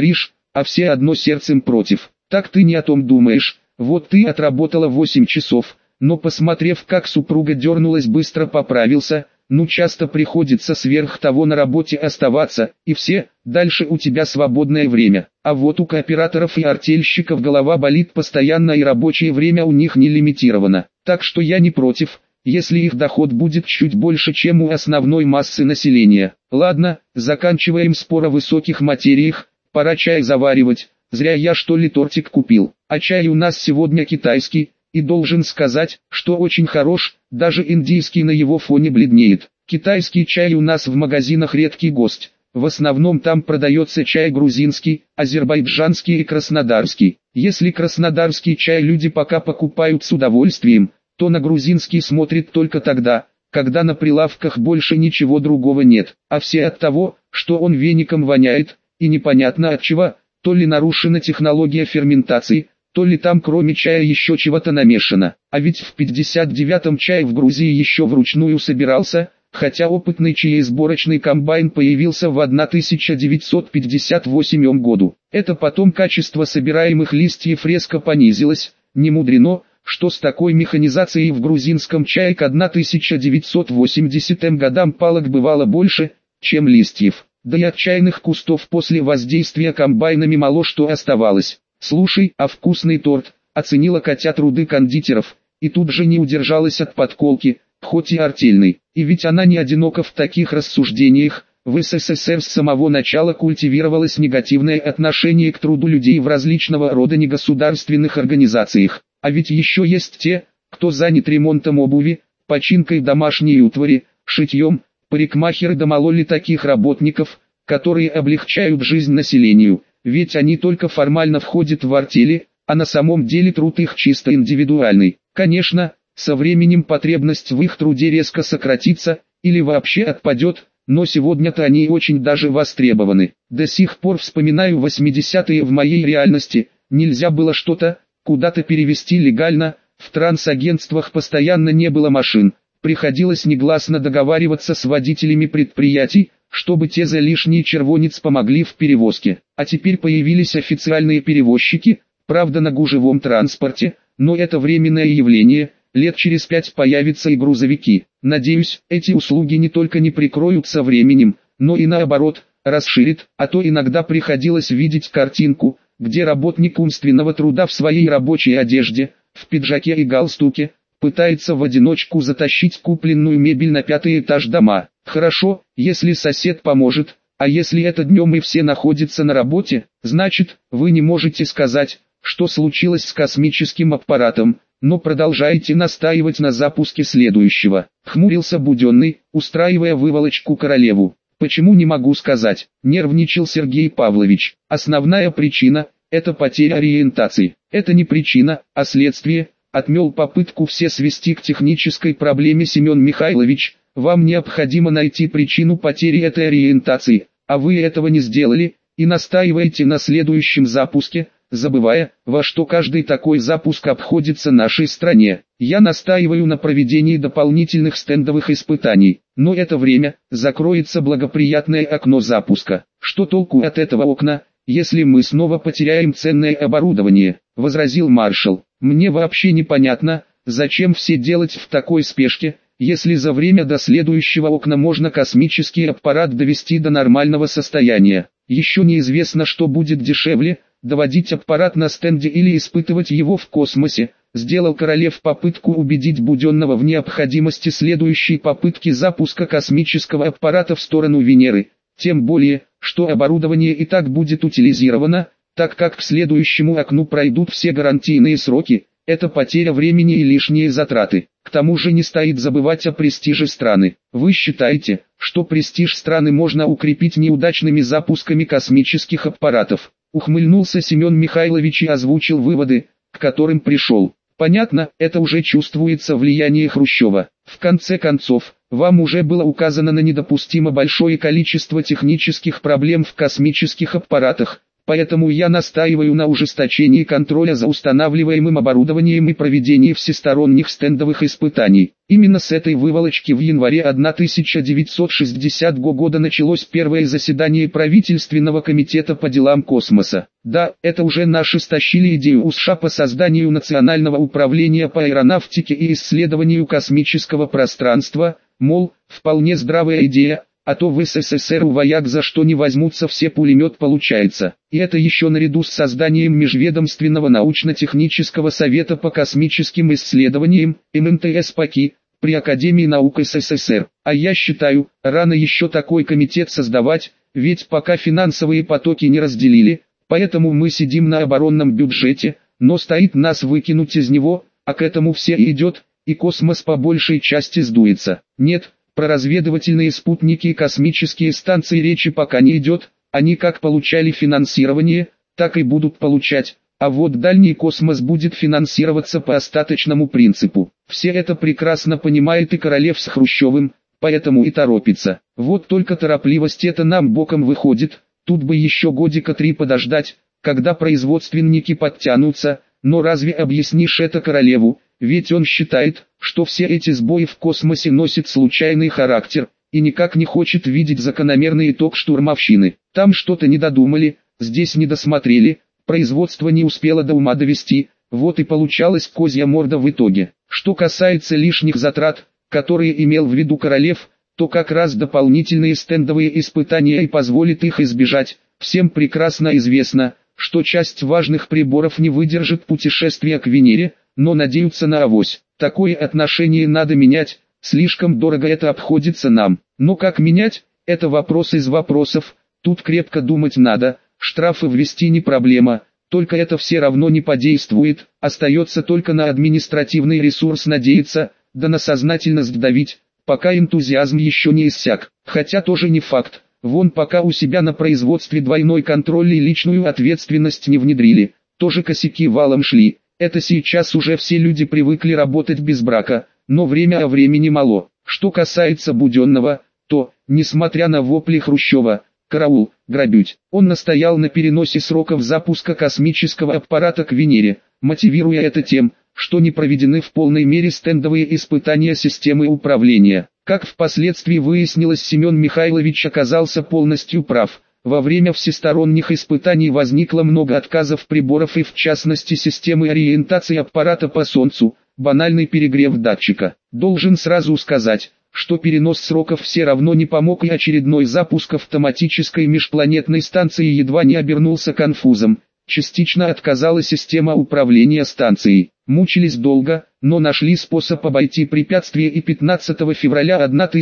а все одно сердцем против. Так ты не о том думаешь, вот ты отработала 8 часов, но посмотрев, как супруга дернулась, быстро поправился. Ну, часто приходится сверх того на работе оставаться, и все, дальше у тебя свободное время. А вот у кооператоров и артельщиков голова болит постоянно, и рабочее время у них не лимитировано. Так что я не против, если их доход будет чуть больше, чем у основной массы населения. Ладно, заканчиваем спор о высоких материях, пора чай заваривать. Зря я что ли тортик купил, а чай у нас сегодня китайский. И должен сказать, что очень хорош, даже индийский на его фоне бледнеет. Китайский чай у нас в магазинах редкий гость. В основном там продается чай грузинский, азербайджанский и краснодарский. Если краснодарский чай люди пока покупают с удовольствием, то на грузинский смотрят только тогда, когда на прилавках больше ничего другого нет. А все от того, что он веником воняет, и непонятно от чего, то ли нарушена технология ферментации, то ли там кроме чая еще чего-то намешано. А ведь в 59-м чай в Грузии еще вручную собирался, хотя опытный чаесборочный комбайн появился в 1958 году. Это потом качество собираемых листьев резко понизилось, не мудрено, что с такой механизацией в грузинском чае к 1980 годам палок бывало больше, чем листьев. Да и от чайных кустов после воздействия комбайнами мало что оставалось. «Слушай, а вкусный торт», — оценила Катя труды кондитеров, и тут же не удержалась от подколки, хоть и артельной. И ведь она не одинока в таких рассуждениях. В СССР с самого начала культивировалось негативное отношение к труду людей в различного рода негосударственных организациях. А ведь еще есть те, кто занят ремонтом обуви, починкой домашней утвари, шитьем. Парикмахеры домололи таких работников, которые облегчают жизнь населению. Ведь они только формально входят в артели, а на самом деле труд их чисто индивидуальный. Конечно, со временем потребность в их труде резко сократится, или вообще отпадет, но сегодня-то они очень даже востребованы. До сих пор вспоминаю 80-е в моей реальности, нельзя было что-то куда-то перевести легально, в трансагентствах постоянно не было машин, приходилось негласно договариваться с водителями предприятий, чтобы те за лишний червонец помогли в перевозке. А теперь появились официальные перевозчики, правда на гужевом транспорте, но это временное явление, лет через 5 появятся и грузовики. Надеюсь, эти услуги не только не прикроют со временем, но и наоборот, расширит, а то иногда приходилось видеть картинку, где работник умственного труда в своей рабочей одежде, в пиджаке и галстуке, пытается в одиночку затащить купленную мебель на 5-й этаж дома. Хорошо, если сосед поможет, а если это днем и все находятся на работе, значит, вы не можете сказать, что случилось с космическим аппаратом, но продолжаете настаивать на запуске следующего. Хмурился Буденный, устраивая выволочку королеву. Почему не могу сказать, нервничал Сергей Павлович. Основная причина – это потеря ориентации. Это не причина, а следствие. Отмел попытку все свести к технической проблеме Семен Михайлович. Вам необходимо найти причину потери этой ориентации, а вы этого не сделали, и настаиваете на следующем запуске, забывая, во что каждый такой запуск обходится нашей стране. Я настаиваю на проведении дополнительных стендовых испытаний, но это время, закроется благоприятное окно запуска. Что толку от этого окна, если мы снова потеряем ценное оборудование, возразил маршал. Мне вообще непонятно, зачем все делать в такой спешке, если за время до следующего окна можно космический аппарат довести до нормального состояния. Еще неизвестно, что будет дешевле, доводить аппарат на стенде или испытывать его в космосе. Сделал Королев попытку убедить Буденного в необходимости следующей попытки запуска космического аппарата в сторону Венеры. Тем более, что оборудование и так будет утилизировано, так как к следующему окну пройдут все гарантийные сроки. Это потеря времени и лишние затраты. К тому же не стоит забывать о престиже страны. Вы считаете, что престиж страны можно укрепить неудачными запусками космических аппаратов? Ухмыльнулся Семен Михайлович и озвучил выводы, к которым пришел. Понятно, это уже чувствуется влияние Хрущева. В конце концов, вам уже было указано на недопустимо большое количество технических проблем в космических аппаратах. Поэтому я настаиваю на ужесточении контроля за устанавливаемым оборудованием и проведении всесторонних стендовых испытаний. Именно с этой выволочки в январе 1960 года началось первое заседание правительственного комитета по делам космоса. Да, это уже наши стащили идею у США по созданию Национального управления по аэронавтике и исследованию космического пространства, мол, вполне здравая идея. А то в СССР у вояк за что не возьмутся все пулемет получается. И это еще наряду с созданием Межведомственного научно-технического совета по космическим исследованиям, МНТС-ПАКИ, при Академии наук СССР. А я считаю, рано еще такой комитет создавать, ведь пока финансовые потоки не разделили, поэтому мы сидим на оборонном бюджете, но стоит нас выкинуть из него, а к этому все идет, и космос по большей части сдуется. Нет. Про разведывательные спутники и космические станции речи пока не идет, они как получали финансирование, так и будут получать, а вот дальний космос будет финансироваться по остаточному принципу. Все это прекрасно понимает и Королев с Хрущевым, поэтому и торопится. Вот только торопливость это нам боком выходит, тут бы еще годика 3 подождать, когда производственники подтянутся, но разве объяснишь это Королеву? Ведь он считает, что все эти сбои в космосе носят случайный характер, и никак не хочет видеть закономерный итог штурмовщины. Там что-то не додумали, здесь не досмотрели, производство не успело до ума довести, вот и получалась козья морда в итоге. Что касается лишних затрат, которые имел в виду Королев, то как раз дополнительные стендовые испытания и позволит их избежать. Всем прекрасно известно, что часть важных приборов не выдержит путешествия к Венере, но надеются на авось. Такое отношение надо менять, слишком дорого это обходится нам. Но как менять, это вопрос из вопросов, тут крепко думать надо, штрафы ввести не проблема, только это все равно не подействует, остается только на административный ресурс надеяться, да на сознательность давить, пока энтузиазм еще не иссяк. Хотя тоже не факт, вон пока у себя на производстве двойной контроль и личную ответственность не внедрили, тоже косяки валом шли. Это сейчас уже все люди привыкли работать без брака, но время от времени мало. Что касается Буденного, то, несмотря на вопли Хрущева, караул, грабить, он настоял на переносе сроков запуска космического аппарата к Венере, мотивируя это тем, что не проведены в полной мере стендовые испытания системы управления. Как впоследствии выяснилось, Семен Михайлович оказался полностью прав. Во время всесторонних испытаний возникло много отказов приборов и в частности системы ориентации аппарата по Солнцу, банальный перегрев датчика. Должен сразу сказать, что перенос сроков все равно не помог и очередной запуск автоматической межпланетной станции едва не обернулся конфузом. Частично отказала система управления станцией. Мучились долго, но нашли способ обойти препятствие и 15 февраля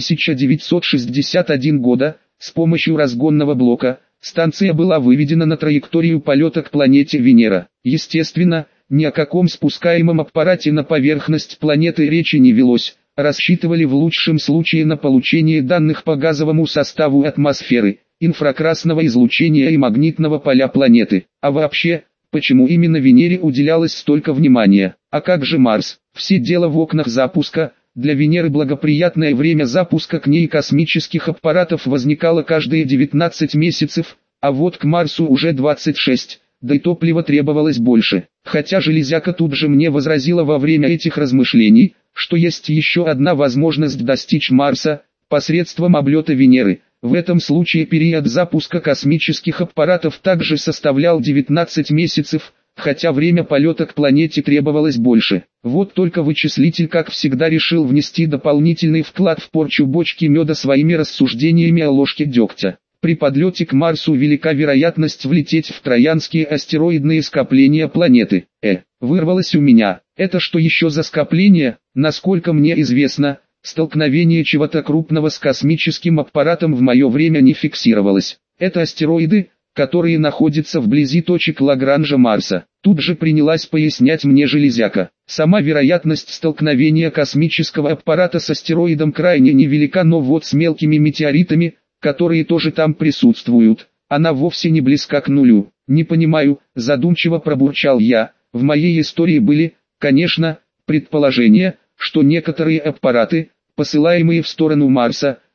1961 года, с помощью разгонного блока, станция была выведена на траекторию полета к планете Венера. Естественно, ни о каком спускаемом аппарате на поверхность планеты речи не велось, рассчитывали в лучшем случае на получение данных по газовому составу атмосферы, инфракрасного излучения и магнитного поля планеты. А вообще, почему именно Венере уделялось столько внимания? А как же Марс? Все дело в окнах запуска. Для Венеры благоприятное время запуска к ней космических аппаратов возникало каждые 19 месяцев, а вот к Марсу уже 26, да и топлива требовалось больше. Хотя железяка тут же мне возразила во время этих размышлений, что есть еще одна возможность достичь Марса, посредством облета Венеры. В этом случае период запуска космических аппаратов также составлял 19 месяцев, хотя время полета к планете требовалось больше. Вот только вычислитель как всегда решил внести дополнительный вклад в порчу бочки меда своими рассуждениями о ложке дегтя. При подлете к Марсу велика вероятность влететь в троянские астероидные скопления планеты. Вырвалось у меня. Это что еще за скопление? Насколько мне известно, столкновение чего-то крупного с космическим аппаратом в мое время не фиксировалось. Это астероиды, которые находятся вблизи точек Лагранжа Марса. Тут же принялась пояснять мне железяка. Сама вероятность столкновения космического аппарата с астероидом крайне невелика, но вот с мелкими метеоритами, которые тоже там присутствуют, она вовсе не близка к нулю. Не понимаю, задумчиво пробурчал я. В моей истории были, конечно, предположения, что некоторые аппараты, посылаемые в сторону Марса,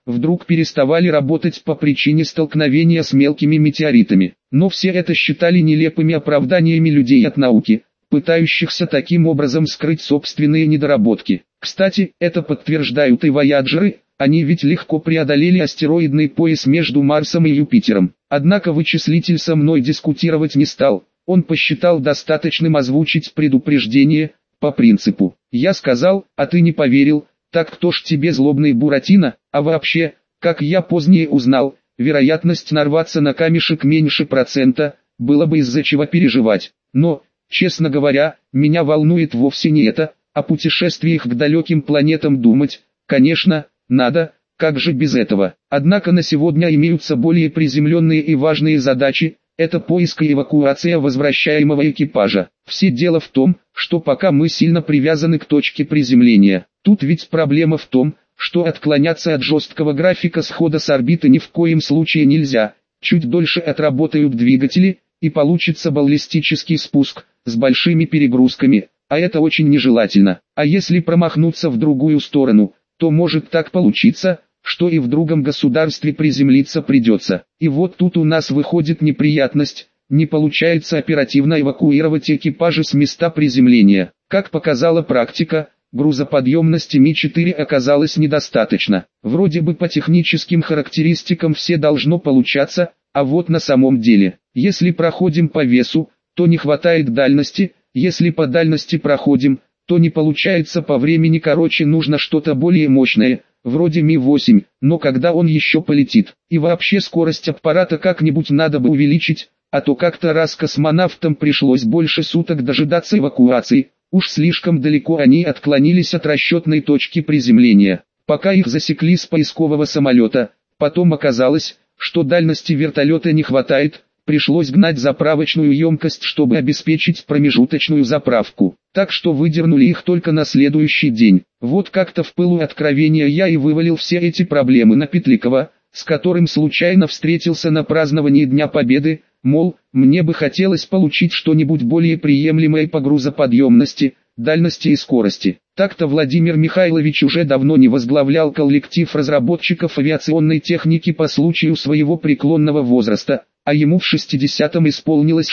вдруг переставали работать по причине столкновения с мелкими метеоритами. Но все это считали нелепыми оправданиями людей от науки, пытающихся таким образом скрыть собственные недоработки. Кстати, это подтверждают и вояджеры, они ведь легко преодолели астероидный пояс между Марсом и Юпитером. Однако вычислитель со мной дискутировать не стал, он посчитал достаточным озвучить предупреждение, по принципу. Я сказал, а ты не поверил, так кто ж тебе злобный Буратино, а вообще, как я позднее узнал, вероятность нарваться на камешек меньше процента, было бы из-за чего переживать. Но, честно говоря, меня волнует вовсе не это, о путешествиях к далеким планетам думать, конечно, надо, как же без этого. Однако на сегодня имеются более приземленные и важные задачи, это поиск и эвакуация возвращаемого экипажа. Все дело в том, что пока мы сильно привязаны к точке приземления. Тут ведь проблема в том, что отклоняться от жесткого графика схода с орбиты ни в коем случае нельзя. Чуть дольше отработают двигатели, и получится баллистический спуск, с большими перегрузками, а это очень нежелательно. А если промахнуться в другую сторону, то может так получиться, что и в другом государстве приземлиться придется. И вот тут у нас выходит неприятность, не получается оперативно эвакуировать экипажи с места приземления. Как показала практика, грузоподъемности Ми-4 оказалось недостаточно. Вроде бы по техническим характеристикам все должно получаться, а вот на самом деле, если проходим по весу, то не хватает дальности, если по дальности проходим, то не получается по времени, короче нужно что-то более мощное, вроде Ми-8, но когда он еще полетит. И вообще скорость аппарата как-нибудь надо бы увеличить, а то как-то раз космонавтам пришлось больше суток дожидаться эвакуации, уж слишком далеко они отклонились от расчетной точки приземления. Пока их засекли с поискового самолета, потом оказалось, что дальности вертолета не хватает, пришлось гнать заправочную емкость, чтобы обеспечить промежуточную заправку. Так что выдернули их только на следующий день. Вот как-то в пылу откровения я и вывалил все эти проблемы на Петликова, с которым случайно встретился на праздновании Дня Победы, мол, мне бы хотелось получить что-нибудь более приемлемое по грузоподъемности, дальности и скорости. Так-то Владимир Михайлович уже давно не возглавлял коллектив разработчиков авиационной техники по случаю своего преклонного возраста, а ему в 60-м исполнилось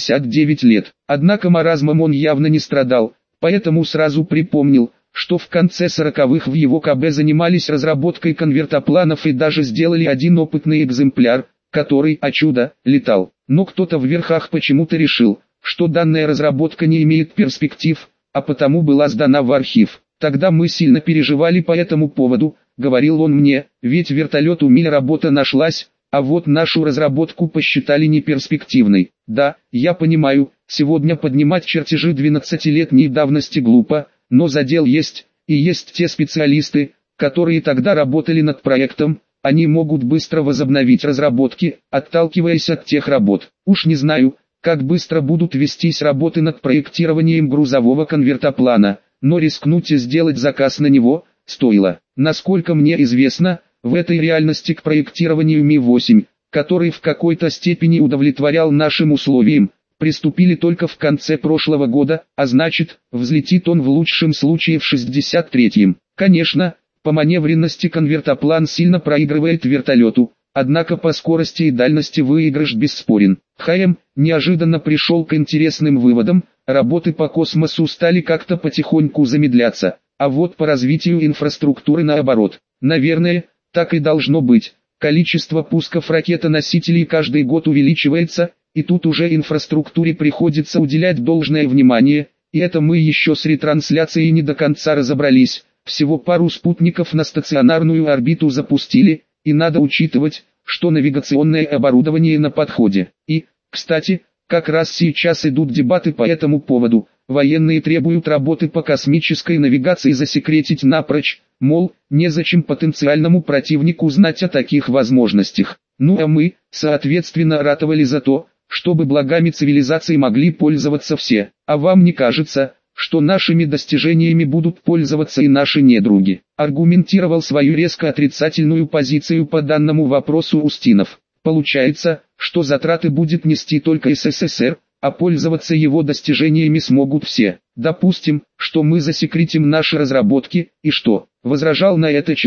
69 лет. Однако маразмом он явно не страдал, поэтому сразу припомнил, что в конце 40-х в его КБ занимались разработкой конвертопланов и даже сделали один опытный экземпляр, который, о чудо, летал. Но кто-то в верхах почему-то решил, что данная разработка не имеет перспектив, а потому была сдана в архив. Тогда мы сильно переживали по этому поводу, говорил он мне, ведь вертолет у Миль работа нашлась, а вот нашу разработку посчитали неперспективной. Да, я понимаю, сегодня поднимать чертежи 12-летней давности глупо, но задел есть, и есть те специалисты, которые тогда работали над проектом, они могут быстро возобновить разработки, отталкиваясь от тех работ. Уж не знаю, как быстро будут вестись работы над проектированием грузового конвертоплана, но рискнуть и сделать заказ на него стоило. Насколько мне известно, в этой реальности к проектированию Ми-8, который в какой-то степени удовлетворял нашим условиям, приступили только в конце прошлого года, а значит, взлетит он в лучшем случае в 63-м. Конечно, по маневренности конвертоплан сильно проигрывает вертолету, однако по скорости и дальности выигрыш бесспорен. ХМ неожиданно пришел к интересным выводам, работы по космосу стали как-то потихоньку замедляться, а вот по развитию инфраструктуры наоборот. Наверное, так и должно быть. Количество пусков ракетоносителей каждый год увеличивается, и тут уже инфраструктуре приходится уделять должное внимание, и это мы еще с ретрансляцией не до конца разобрались. Всего пару спутников на стационарную орбиту запустили, и надо учитывать, что навигационное оборудование на подходе. И, кстати, как раз сейчас идут дебаты по этому поводу. Военные требуют работы по космической навигации засекретить напрочь, мол, незачем потенциальному противнику знать о таких возможностях. Ну а мы, соответственно, ратовали за то, чтобы благами цивилизации могли пользоваться все. А вам не кажется, что нашими достижениями будут пользоваться и наши недруги? Аргументировал свою резко отрицательную позицию по данному вопросу Устинов. Получается, что затраты будет нести только СССР, а пользоваться его достижениями смогут все. Допустим, что мы засекретим наши разработки, и что? Возражал на это Челами.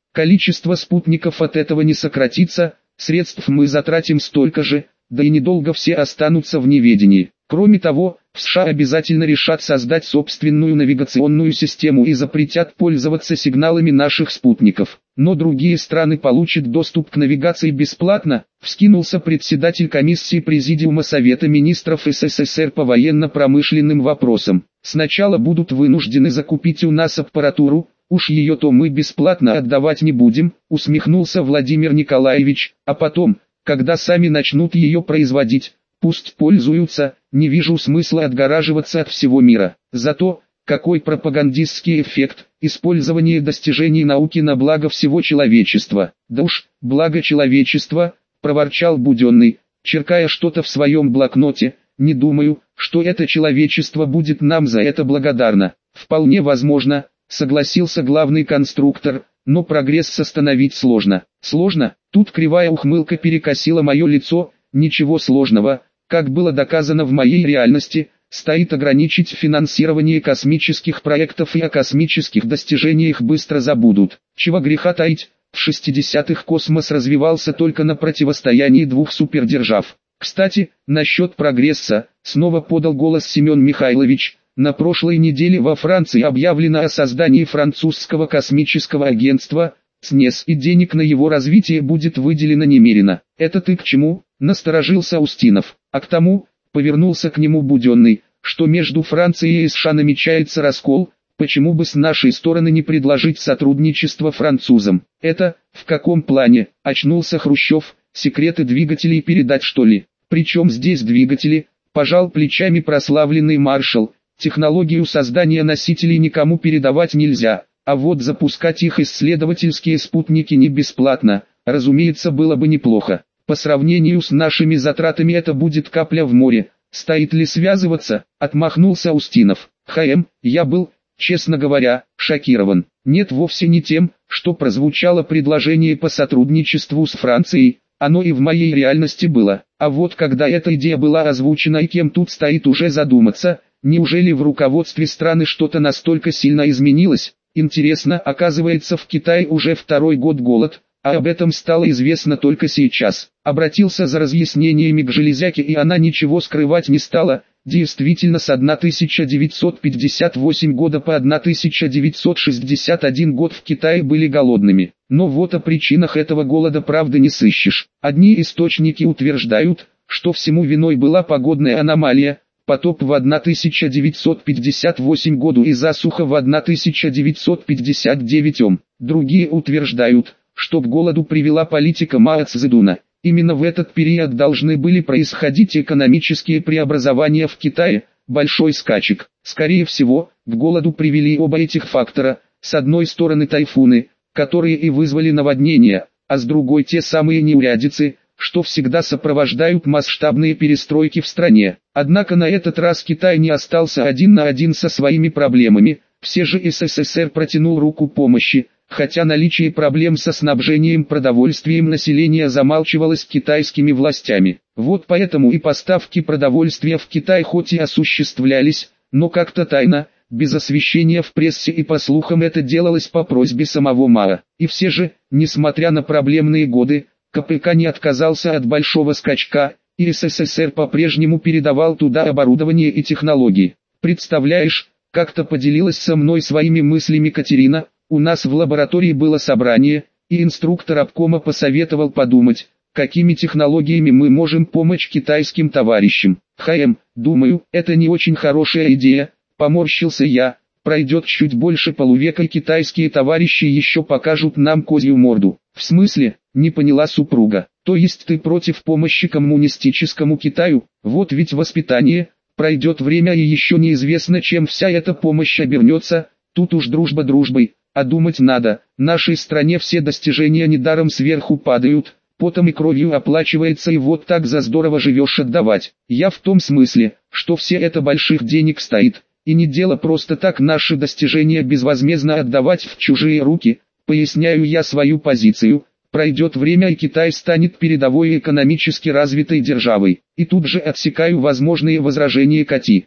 Количество спутников от этого не сократится, средств мы затратим столько же, да и недолго все останутся в неведении. Кроме того, в США обязательно решат создать собственную навигационную систему и запретят пользоваться сигналами наших спутников. Но другие страны получат доступ к навигации бесплатно, вскинулся председатель комиссии Президиума Совета Министров СССР по военно-промышленным вопросам. Сначала будут вынуждены закупить у нас аппаратуру, уж ее-то мы бесплатно отдавать не будем, усмехнулся Владимир Николаевич, а потом, когда сами начнут ее производить, пусть пользуются, не вижу смысла отгораживаться от всего мира. Зато, какой пропагандистский эффект, использование достижений науки на благо всего человечества. Да уж, благо человечества, проворчал Буденный, черкая что-то в своем блокноте, не думаю, что это человечество будет нам за это благодарно. Вполне возможно, согласился главный конструктор, но прогресс остановить сложно. Сложно? Тут кривая ухмылка перекосила мое лицо, ничего сложного. Как было доказано в моей реальности, стоит ограничить финансирование космических проектов и о космических достижениях быстро забудут. Чего греха таить, в 60-х космос развивался только на противостоянии двух супердержав. Кстати, насчет прогресса, снова подал голос Семен Михайлович, на прошлой неделе во Франции объявлено о создании французского космического агентства, ЦНЕС, и денег на его развитие будет выделено немерено. Это ты к чему? Насторожился Устинов. А к тому, повернулся к нему Буденный, что между Францией и США намечается раскол, почему бы с нашей стороны не предложить сотрудничество французам. Это, в каком плане, очнулся Хрущев, секреты двигателей передать что ли? Причем здесь двигатели, пожал плечами прославленный маршал, технологию создания носителей никому передавать нельзя, а вот запускать их исследовательские спутники не бесплатно, разумеется, было бы неплохо. По сравнению с нашими затратами это будет капля в море. Стоит ли связываться? Отмахнулся Устинов. Я был, честно говоря, шокирован. Нет, вовсе не тем, что прозвучало предложение по сотрудничеству с Францией. Оно и в моей реальности было. А вот когда эта идея была озвучена и кем тут стоит уже задуматься, неужели в руководстве страны что-то настолько сильно изменилось? Интересно, оказывается, в Китае уже второй год голод, а об этом стало известно только сейчас. Обратился за разъяснениями к Железяке, и она ничего скрывать не стала. Действительно, с 1958 года по 1961 год в Китае были голодными. Но вот о причинах этого голода правды не сыщешь. Одни источники утверждают, что всему виной была погодная аномалия, потоп в 1958 году и засуха в 1959. Другие утверждают, что к голоду привела политика Мао Цзэдуна. Именно в этот период должны были происходить экономические преобразования в Китае, большой скачек. Скорее всего, к голоду привели оба этих фактора, с одной стороны тайфуны, которые и вызвали наводнения, а с другой те самые неурядицы, что всегда сопровождают масштабные перестройки в стране. Однако на этот раз Китай не остался один на один со своими проблемами, все же СССР протянул руку помощи, хотя наличие проблем со снабжением продовольствием населения замалчивалось китайскими властями. Вот поэтому и поставки продовольствия в Китай хоть и осуществлялись, но как-то тайно, без освещения в прессе, и по слухам это делалось по просьбе самого Мао. И все же, несмотря на проблемные годы, КПК не отказался от большого скачка, и СССР по-прежнему передавал туда оборудование и технологии. Представляешь, как-то поделилась со мной своими мыслями Катерина. У нас в лаборатории было собрание, и инструктор обкома посоветовал подумать, какими технологиями мы можем помочь китайским товарищам. Думаю, это не очень хорошая идея, поморщился я. Пройдет чуть больше полувека, и китайские товарищи еще покажут нам козью морду. В смысле, не поняла супруга. То есть ты против помощи коммунистическому Китаю? Вот ведь воспитание, пройдет время и еще неизвестно, чем вся эта помощь обернется. Тут уж дружба дружбой. А думать надо, нашей стране все достижения недаром сверху падают, потом и кровью оплачивается, и вот так за здорово живешь отдавать. Я в том смысле, что все это больших денег стоит, и не дело просто так наши достижения безвозмездно отдавать в чужие руки. Поясняю я свою позицию, Пройдет время и Китай станет передовой и экономически развитой державой. И тут же отсекаю возможные возражения Кати.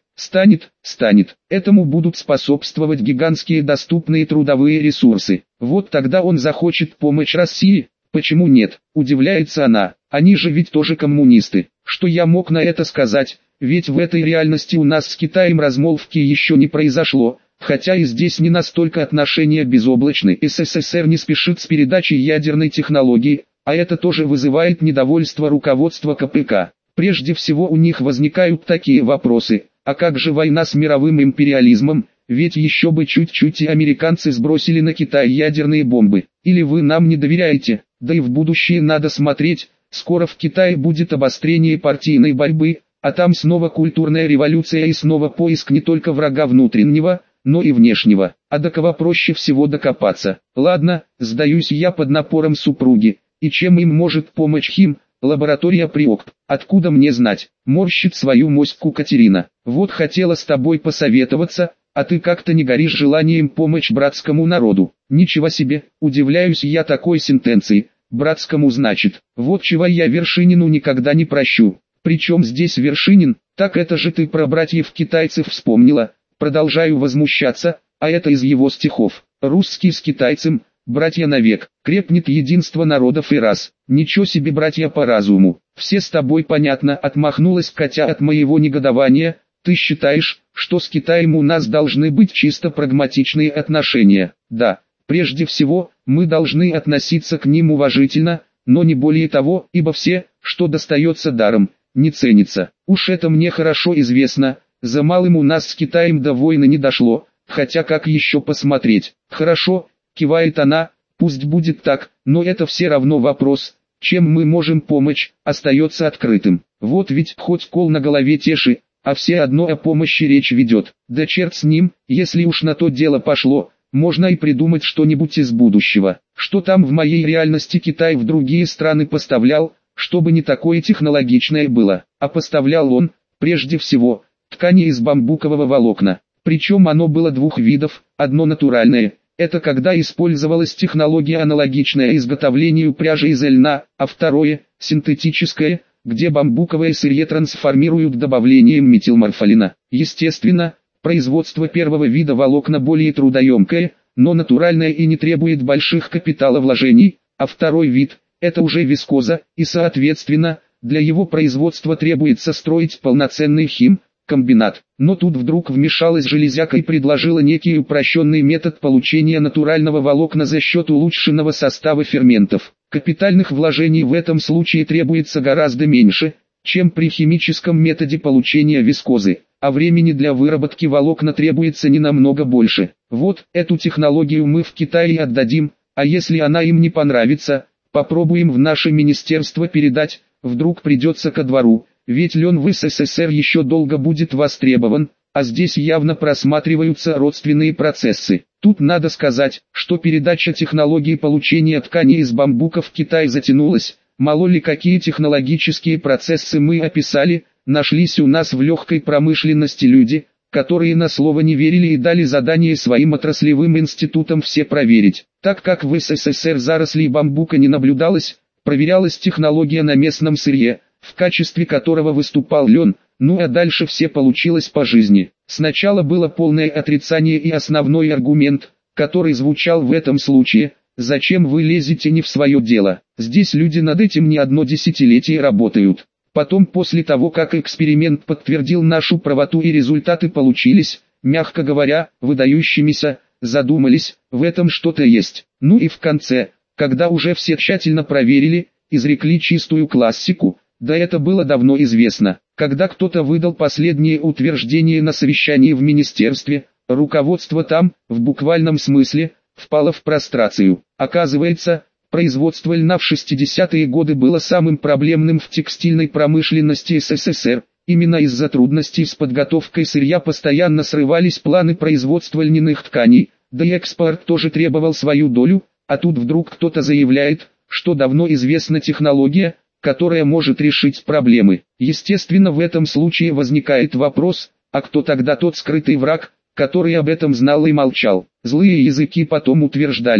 Станет. Этому будут способствовать гигантские доступные трудовые ресурсы. Вот тогда он захочет помочь России. Почему нет? Удивляется она. Они же ведь тоже коммунисты. Что я мог на это сказать? Ведь в этой реальности у нас с Китаем размолвки еще не произошло. Хотя и здесь не настолько отношения безоблачны. СССР не спешит с передачей ядерной технологии, а это тоже вызывает недовольство руководства КПК. Прежде всего у них возникают такие вопросы: а как же война с мировым империализмом? Ведь еще бы чуть-чуть и американцы сбросили на Китай ядерные бомбы. Или вы нам не доверяете? Да и в будущее надо смотреть. Скоро в Китае будет обострение партийной борьбы, а там снова культурная революция и снова поиск не только врага внутреннего, но и внешнего. А до кого проще всего докопаться? Ладно, сдаюсь я под напором супруги. И чем им может помочь Хим? Лаборатория Приокт. Откуда мне знать? Морщит свою моську Катерина. Вот хотела с тобой посоветоваться, а ты как-то не горишь желанием помочь братскому народу. Ничего себе, удивляюсь я такой сентенции. Братскому значит, вот чего я Вершинину никогда не прощу. Причем здесь Вершинин? Так это же ты про братьев-китайцев вспомнила. Продолжаю возмущаться, а это из его стихов. Русский с китайцем, братья навек, крепнет единство народов и рас. Ничего себе братья по разуму. Все с тобой понятно, отмахнулась Катя от моего негодования. Ты считаешь, что с Китаем у нас должны быть чисто прагматичные отношения? Да, прежде всего, мы должны относиться к ним уважительно, но не более того, ибо все, что достается даром, не ценится. Уж это мне хорошо известно. За малым у нас с Китаем до войны не дошло, хотя как еще посмотреть. Хорошо, кивает она, пусть будет так, но это все равно вопрос, чем мы можем помочь, остается открытым. Вот ведь хоть кол на голове теши, а все одно о помощи речь ведет. Да черт с ним, если уж на то дело пошло, можно и придумать что-нибудь из будущего. Что там в моей реальности Китай в другие страны поставлял, чтобы не такое технологичное было. А поставлял он, прежде всего, ткани из бамбукового волокна. Причем оно было двух видов: одно натуральное, это когда использовалась технология, аналогичная изготовлению пряжи из льна, а второе, синтетическое, где бамбуковое сырье трансформируют добавлением метилморфолина. Естественно, производство первого вида волокна более трудоемкое, но натуральное и не требует больших капиталовложений, а второй вид – это уже вискоза, и соответственно, для его производства требуется строить полноценный химкомбинат. Но тут вдруг вмешалась железяка и предложила некий упрощенный метод получения натурального волокна за счет улучшенного состава ферментов. Капитальных вложений в этом случае требуется гораздо меньше, чем при химическом методе получения вискозы, а времени для выработки волокна требуется не намного больше. Вот, эту технологию мы в Китае отдадим, а если она им не понравится, попробуем в наше министерство передать, вдруг придется ко двору, ведь лен в СССР еще долго будет востребован, а здесь явно просматриваются родственные процессы. Тут надо сказать, что передача технологии получения ткани из бамбука в Китай затянулась. Мало ли какие технологические процессы мы описали, нашлись у нас в легкой промышленности люди, которые на слово не верили и дали задание своим отраслевым институтам все проверить. Так как в СССР зарослей бамбука не наблюдалось, проверялась технология на местном сырье, в качестве которого выступал лен, ну а дальше все получилось по жизни. Сначала было полное отрицание, и основной аргумент, который звучал в этом случае: зачем вы лезете не в свое дело? Здесь люди над этим не одно десятилетие работают. Потом, после того как эксперимент подтвердил нашу правоту и результаты получились, мягко говоря, выдающимися, задумались, в этом что-то есть. Ну и в конце, когда уже все тщательно проверили, изрекли чистую классику: да это было давно известно. Когда кто-то выдал последнее утверждение на совещании в министерстве, руководство там, в буквальном смысле, впало в прострацию. Оказывается, производство льна в 60-е годы было самым проблемным в текстильной промышленности СССР. Именно из-за трудностей с подготовкой сырья постоянно срывались планы производства льняных тканей, да и экспорт тоже требовал свою долю, а тут вдруг кто-то заявляет, что давно известна технология, которая может решить проблемы. Естественно, в этом случае возникает вопрос: а кто тогда тот скрытый враг, который об этом знал и молчал? Злые языки потом утверждали,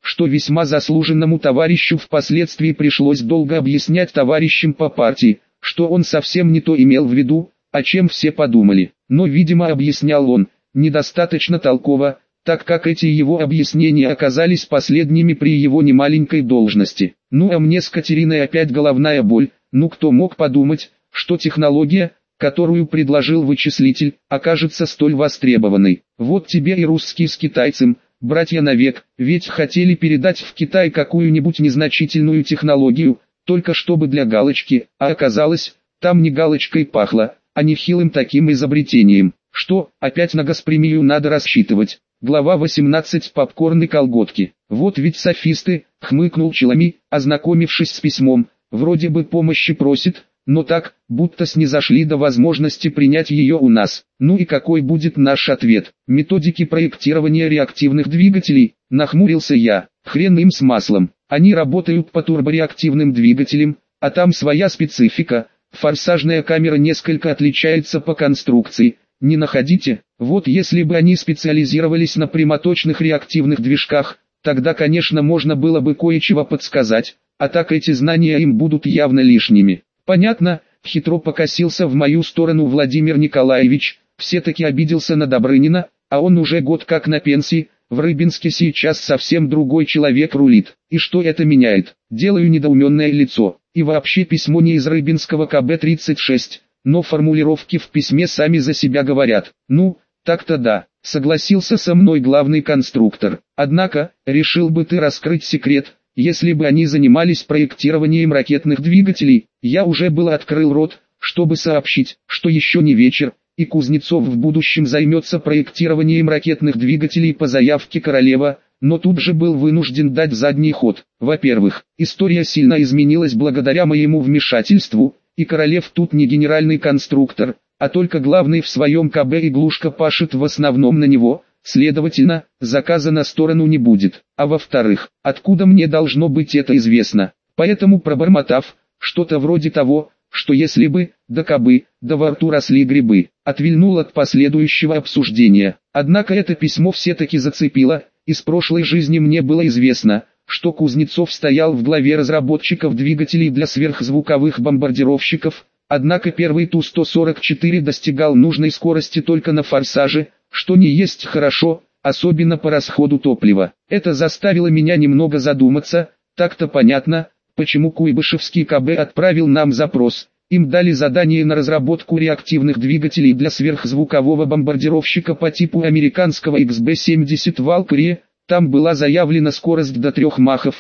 что весьма заслуженному товарищу впоследствии пришлось долго объяснять товарищам по партии, что он совсем не то имел в виду, о чем все подумали. Но, видимо, объяснял он недостаточно толково, так как эти его объяснения оказались последними при его немаленькой должности. Ну а мне с Катериной опять головная боль. Ну кто мог подумать, что технология, которую предложил вычислитель, окажется столь востребованной. Вот тебе и русские с китайцем, братья навек, ведь хотели передать в Китай какую-нибудь незначительную технологию, только чтобы для галочки, а оказалось, там не галочкой пахло, а нехилым таким изобретением. Что, опять на госпремию надо рассчитывать? Глава 18. Попкорн и колготки. Вот ведь софисты, хмыкнул Челами, ознакомившись с письмом, вроде бы помощи просит, но так, будто снизошли до возможности принять ее у нас. Ну и какой будет наш ответ? Методики проектирования реактивных двигателей, нахмурился я. Хрен им с маслом. Они работают по турбореактивным двигателям, а там своя специфика. Форсажная камера несколько отличается по конструкции. Не находите? Вот если бы они специализировались на прямоточных реактивных движках, тогда, конечно, можно было бы кое-чего подсказать, а так эти знания им будут явно лишними. Понятно, хитро покосился в мою сторону Владимир Николаевич, все-таки обиделся на Добрынина, а он уже год как на пенсии, в Рыбинске сейчас совсем другой человек рулит. И что это меняет? Делаю недоуменное лицо. И вообще письмо не из Рыбинского КБ-36, но формулировки в письме сами за себя говорят. Ну, так-то да, согласился со мной главный конструктор. Однако, решил бы ты раскрыть секрет, если бы они занимались проектированием ракетных двигателей, я уже было открыл рот, чтобы сообщить, что еще не вечер, и Кузнецов в будущем займется проектированием ракетных двигателей по заявке Королева, но тут же был вынужден дать задний ход. Во-первых, история сильно изменилась благодаря моему вмешательству, и Королев тут не генеральный конструктор, а только главный в своем КБ, и Глушко пашет в основном на него, следовательно, заказа на сторону не будет. А во-вторых, откуда мне должно быть это известно? Поэтому, пробормотав что-то вроде того, что если бы, да кабы, да во рту росли грибы, отвильнул от последующего обсуждения. Однако это письмо все-таки зацепило. Из прошлой жизни мне было известно, что Кузнецов стоял в главе разработчиков двигателей для сверхзвуковых бомбардировщиков, однако первый Ту-144 достигал нужной скорости только на форсаже, что не есть хорошо, особенно по расходу топлива. Это заставило меня немного задуматься, так-то понятно, почему Куйбышевский КБ отправил нам запрос. Им дали задание на разработку реактивных двигателей для сверхзвукового бомбардировщика по типу американского XB-70 Valkyrie. Там была заявлена скорость до 3 махов,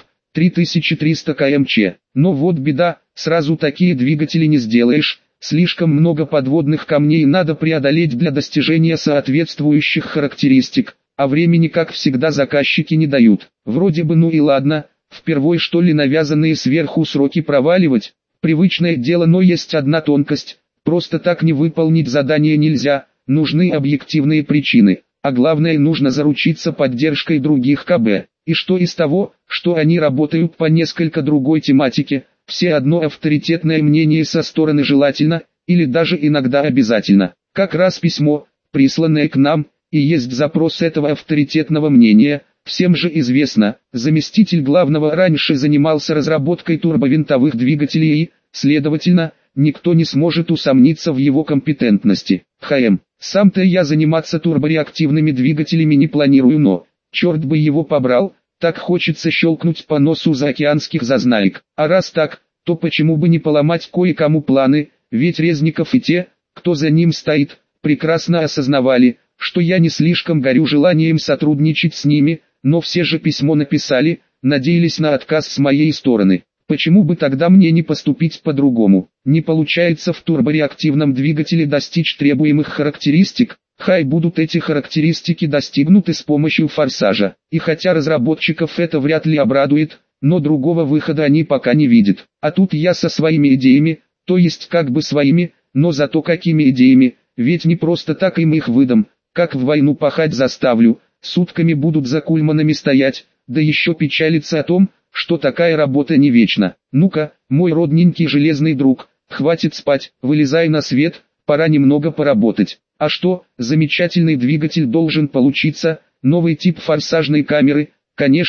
3300 км/ч. Но вот беда, сразу такие двигатели не сделаешь, слишком много подводных камней надо преодолеть для достижения соответствующих характеристик, а времени, как всегда, заказчики не дают. Вроде бы ну и ладно, впервой что ли навязанные сверху сроки проваливать? Привычное дело, но есть одна тонкость, просто так не выполнить задание нельзя, нужны объективные причины, а главное, нужно заручиться поддержкой других КБ. И что из того, что они работают по несколько другой тематике, все одно авторитетное мнение со стороны желательно, или даже иногда обязательно. Как раз письмо, присланное к нам, и есть запрос этого авторитетного мнения. Всем же известно, заместитель главного раньше занимался разработкой турбовинтовых двигателей и, следовательно, никто не сможет усомниться в его компетентности. Сам-то я заниматься турбореактивными двигателями не планирую, но, черт бы его побрал, так хочется щелкнуть по носу заокеанских зазнаек. А раз так, то почему бы не поломать кое-кому планы, ведь Резников и те, кто за ним стоит, прекрасно осознавали, что я не слишком горю желанием сотрудничать с ними, но все же письмо написали, надеялись на отказ с моей стороны. Почему бы тогда мне не поступить по-другому? Не получается в турбореактивном двигателе достичь требуемых характеристик? Хай будут эти характеристики достигнуты с помощью форсажа. И хотя разработчиков это вряд ли обрадует, но другого выхода они пока не видят. А тут я со своими идеями, то есть как бы своими, но зато какими идеями, ведь не просто так им их выдам, как в войну пахать заставлю. Сутками будут за кульманами стоять, да еще печалиться о том, что такая работа не вечна. Ну-ка, мой родненький железный друг, хватит спать, вылезай на свет, пора немного поработать. А что, замечательный двигатель должен получиться, новый тип форсажной камеры, конечно,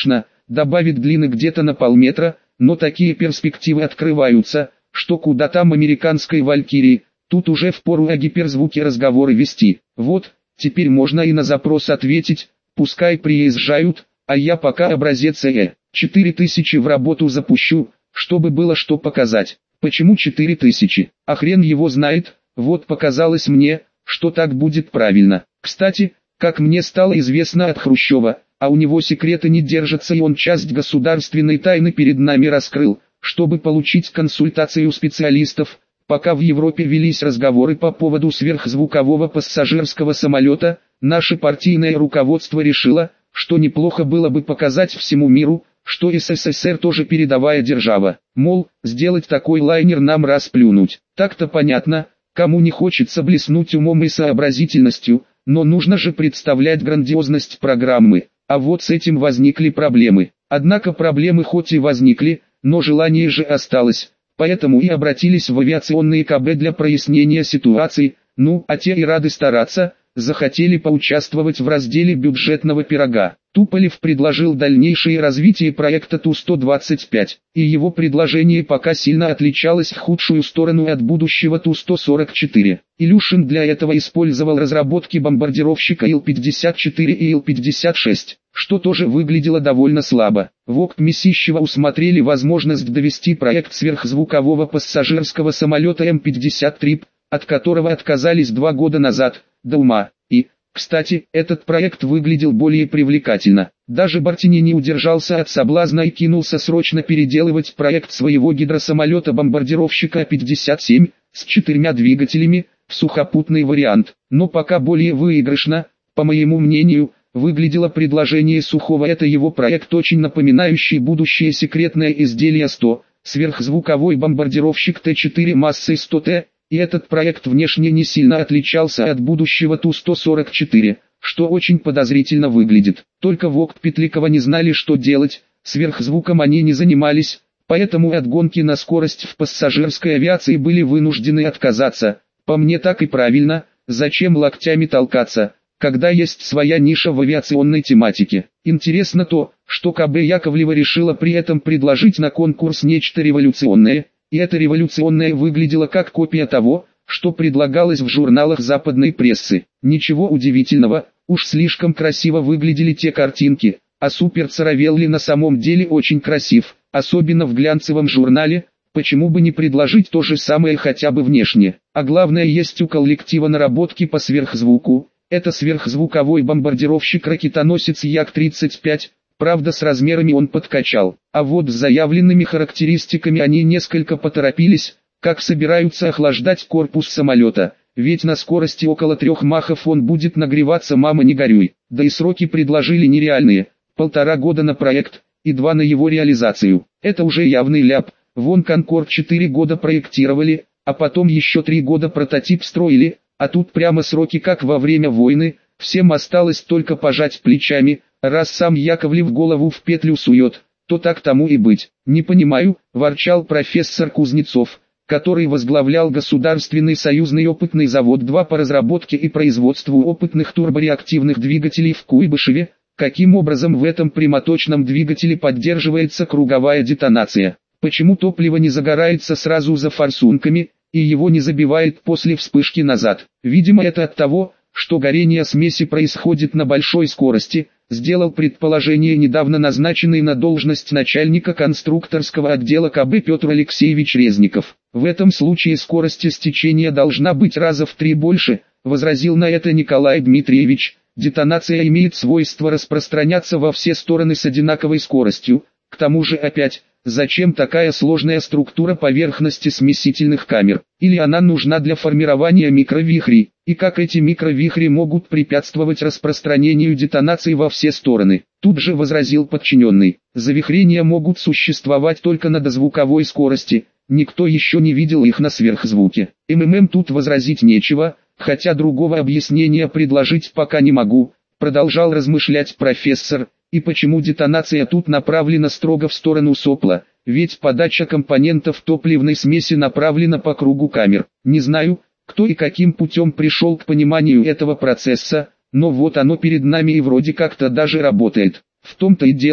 добавит длины где-то на полметра, но такие перспективы открываются, что куда там американской Валькирии, тут уже впору о гиперзвуке разговоры вести. Вот, теперь можно и на запрос ответить, пускай приезжают, а я пока образец 4000 в работу запущу, чтобы было что показать. Почему 4000? А хрен его знает, вот показалось мне, что так будет правильно. Кстати, как мне стало известно от Хрущева, а у него секреты не держатся и он часть государственной тайны перед нами раскрыл, чтобы получить консультации у специалистов, пока в Европе велись разговоры по поводу сверхзвукового пассажирского самолета, наше партийное руководство решило, что неплохо было бы показать всему миру, что СССР тоже передовая держава. Мол, сделать такой лайнер нам расплюнуть. Так-то понятно, кому не хочется блеснуть умом и сообразительностью, но нужно же представлять грандиозность программы. А вот с этим возникли проблемы. Однако проблемы хоть и возникли, но желание же осталось. Поэтому и обратились в авиационные КБ для прояснения ситуации, ну, а те и рады стараться, захотели поучаствовать в разделе бюджетного пирога. Туполев предложил дальнейшее развитие проекта Ту-125, и его предложение пока сильно отличалось в худшую сторону от будущего Ту-144. Илюшин для этого использовал разработки бомбардировщика Ил-54 и Ил-56, что тоже выглядело довольно слабо. В ОК Месищева усмотрели возможность довести проект сверхзвукового пассажирского самолета М-53, от которого отказались 2 года назад, до ума. И, кстати, этот проект выглядел более привлекательно. Даже Бартини не удержался от соблазна и кинулся срочно переделывать проект своего гидросамолета-бомбардировщика А-57 с 4 двигателями в сухопутный вариант. Но пока более выигрышно, по моему мнению, выглядело предложение Сухого. Это его проект, очень напоминающий будущее секретное изделие 100, сверхзвуковой бомбардировщик Т-4 массой 100 Т. И этот проект внешне не сильно отличался от будущего Ту-144, что очень подозрительно выглядит. Только в ОК Петликова не знали, что делать, сверхзвуком они не занимались, поэтому от гонки на скорость в пассажирской авиации были вынуждены отказаться. По мне так и правильно, зачем локтями толкаться, когда есть своя ниша в авиационной тематике. Интересно то, что КБ Яковлева решила при этом предложить на конкурс нечто революционное, и это революционное выглядело как копия того, что предлагалось в журналах западной прессы. Ничего удивительного, уж слишком красиво выглядели те картинки, а Супер Царавелли на самом деле очень красив, особенно в глянцевом журнале, почему бы не предложить то же самое хотя бы внешне. А главное, есть у коллектива наработки по сверхзвуку, это сверхзвуковой бомбардировщик-ракетоносец Як-35, правда с размерами он подкачал, а вот с заявленными характеристиками они несколько поторопились, как собираются охлаждать корпус самолета, ведь на скорости около 3 махов он будет нагреваться, мама не горюй, да и сроки предложили нереальные, 1,5 года на проект, и 2 на его реализацию. Это уже явный ляп, вон Конкорд 4 года проектировали, а потом еще 3 года прототип строили, а тут прямо сроки как во время войны, всем осталось только пожать плечами. Раз сам Яковлев голову в петлю сует, то так тому и быть. Не понимаю, ворчал профессор Кузнецов, который возглавлял Государственный союзный опытный завод 2 по разработке и производству опытных турбореактивных двигателей в Куйбышеве, каким образом в этом прямоточном двигателе поддерживается круговая детонация. Почему топливо не загорается сразу за форсунками, и его не забивает после вспышки назад? Видимо, это от того, что горение смеси происходит на большой скорости, сделал предположение недавно назначенный на должность начальника конструкторского отдела КБ Петр Алексеевич Резников. В этом случае скорость стечения должна быть раза в 3 больше, возразил на это Николай Дмитриевич. Детонация имеет свойство распространяться во все стороны с одинаковой скоростью. К тому же опять, зачем такая сложная структура поверхности смесительных камер? Или она нужна для формирования микровихрей? И как эти микровихри могут препятствовать распространению детонации во все стороны? Тут же возразил подчиненный. Завихрения могут существовать только на дозвуковой скорости, никто еще не видел их на сверхзвуке. Тут возразить нечего, хотя другого объяснения предложить пока не могу, продолжал размышлять профессор. И почему детонация тут направлена строго в сторону сопла, ведь подача компонентов топливной смеси направлена по кругу камер. Не знаю, кто и каким путем пришел к пониманию этого процесса, но вот оно перед нами и вроде как-то даже работает. В том-то и дело,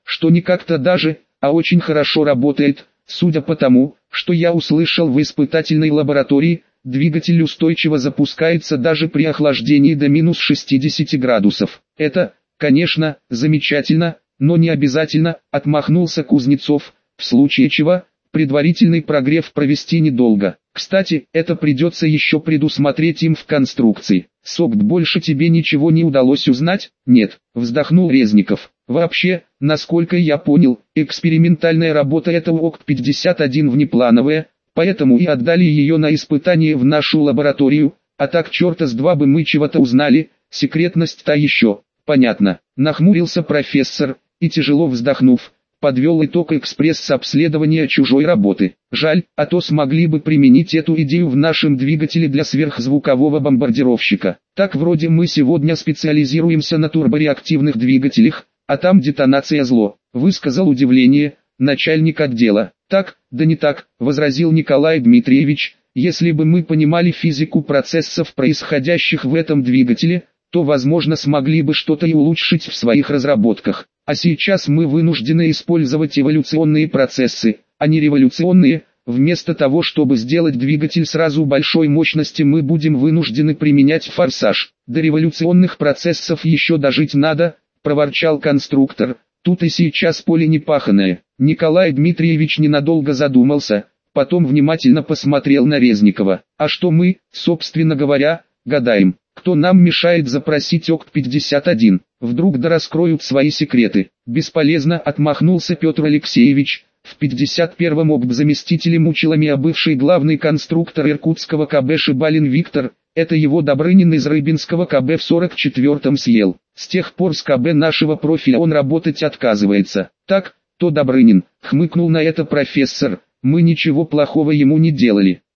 что не как-то даже, а очень хорошо работает, судя по тому, что я услышал в испытательной лаборатории. Двигатель устойчиво запускается даже при охлаждении до минус 60 градусов. Это, конечно, замечательно, но не обязательно, отмахнулся Кузнецов, в случае чего, предварительный прогрев провести недолго. Кстати, это придется еще предусмотреть им в конструкции. Сокт, больше тебе ничего не удалось узнать? Нет, вздохнул Резников. Вообще, насколько я понял, экспериментальная работа этого ОКТ-51 внеплановая, поэтому и отдали ее на испытание в нашу лабораторию, а так черта с два бы мы чего-то узнали, секретность-то еще, понятно. Нахмурился профессор, и тяжело вздохнув, подвел итог экспресс-обследования чужой работы. Жаль, а то смогли бы применить эту идею в нашем двигателе для сверхзвукового бомбардировщика. Так вроде мы сегодня специализируемся на турбореактивных двигателях, а там детонация зло, высказал удивление начальник отдела. Так, да не так, возразил Николай Дмитриевич, если бы мы понимали физику процессов, происходящих в этом двигателе, то возможно смогли бы что-то и улучшить в своих разработках. А сейчас мы вынуждены использовать эволюционные процессы, а не революционные. Вместо того, чтобы сделать двигатель сразу большой мощности, мы будем вынуждены применять форсаж. До революционных процессов еще дожить надо, проворчал конструктор. Тут и сейчас поле не паханое. Николай Дмитриевич ненадолго задумался, потом внимательно посмотрел на Резникова. А что мы, собственно говоря, гадаем? Кто нам мешает запросить ОКТ-51? Вдруг да раскроют свои секреты. Бесполезно, отмахнулся Петр Алексеевич. В 51-м ОКТ заместителем училами, бывший главный конструктор иркутского КБ Шибалин Виктор, это его Добрынин из Рыбинского КБ в 44-м съел. С тех пор с КБ нашего профиля он работать отказывается. Так, то Добрынин, хмыкнул на это профессор, мы ничего плохого ему не делали.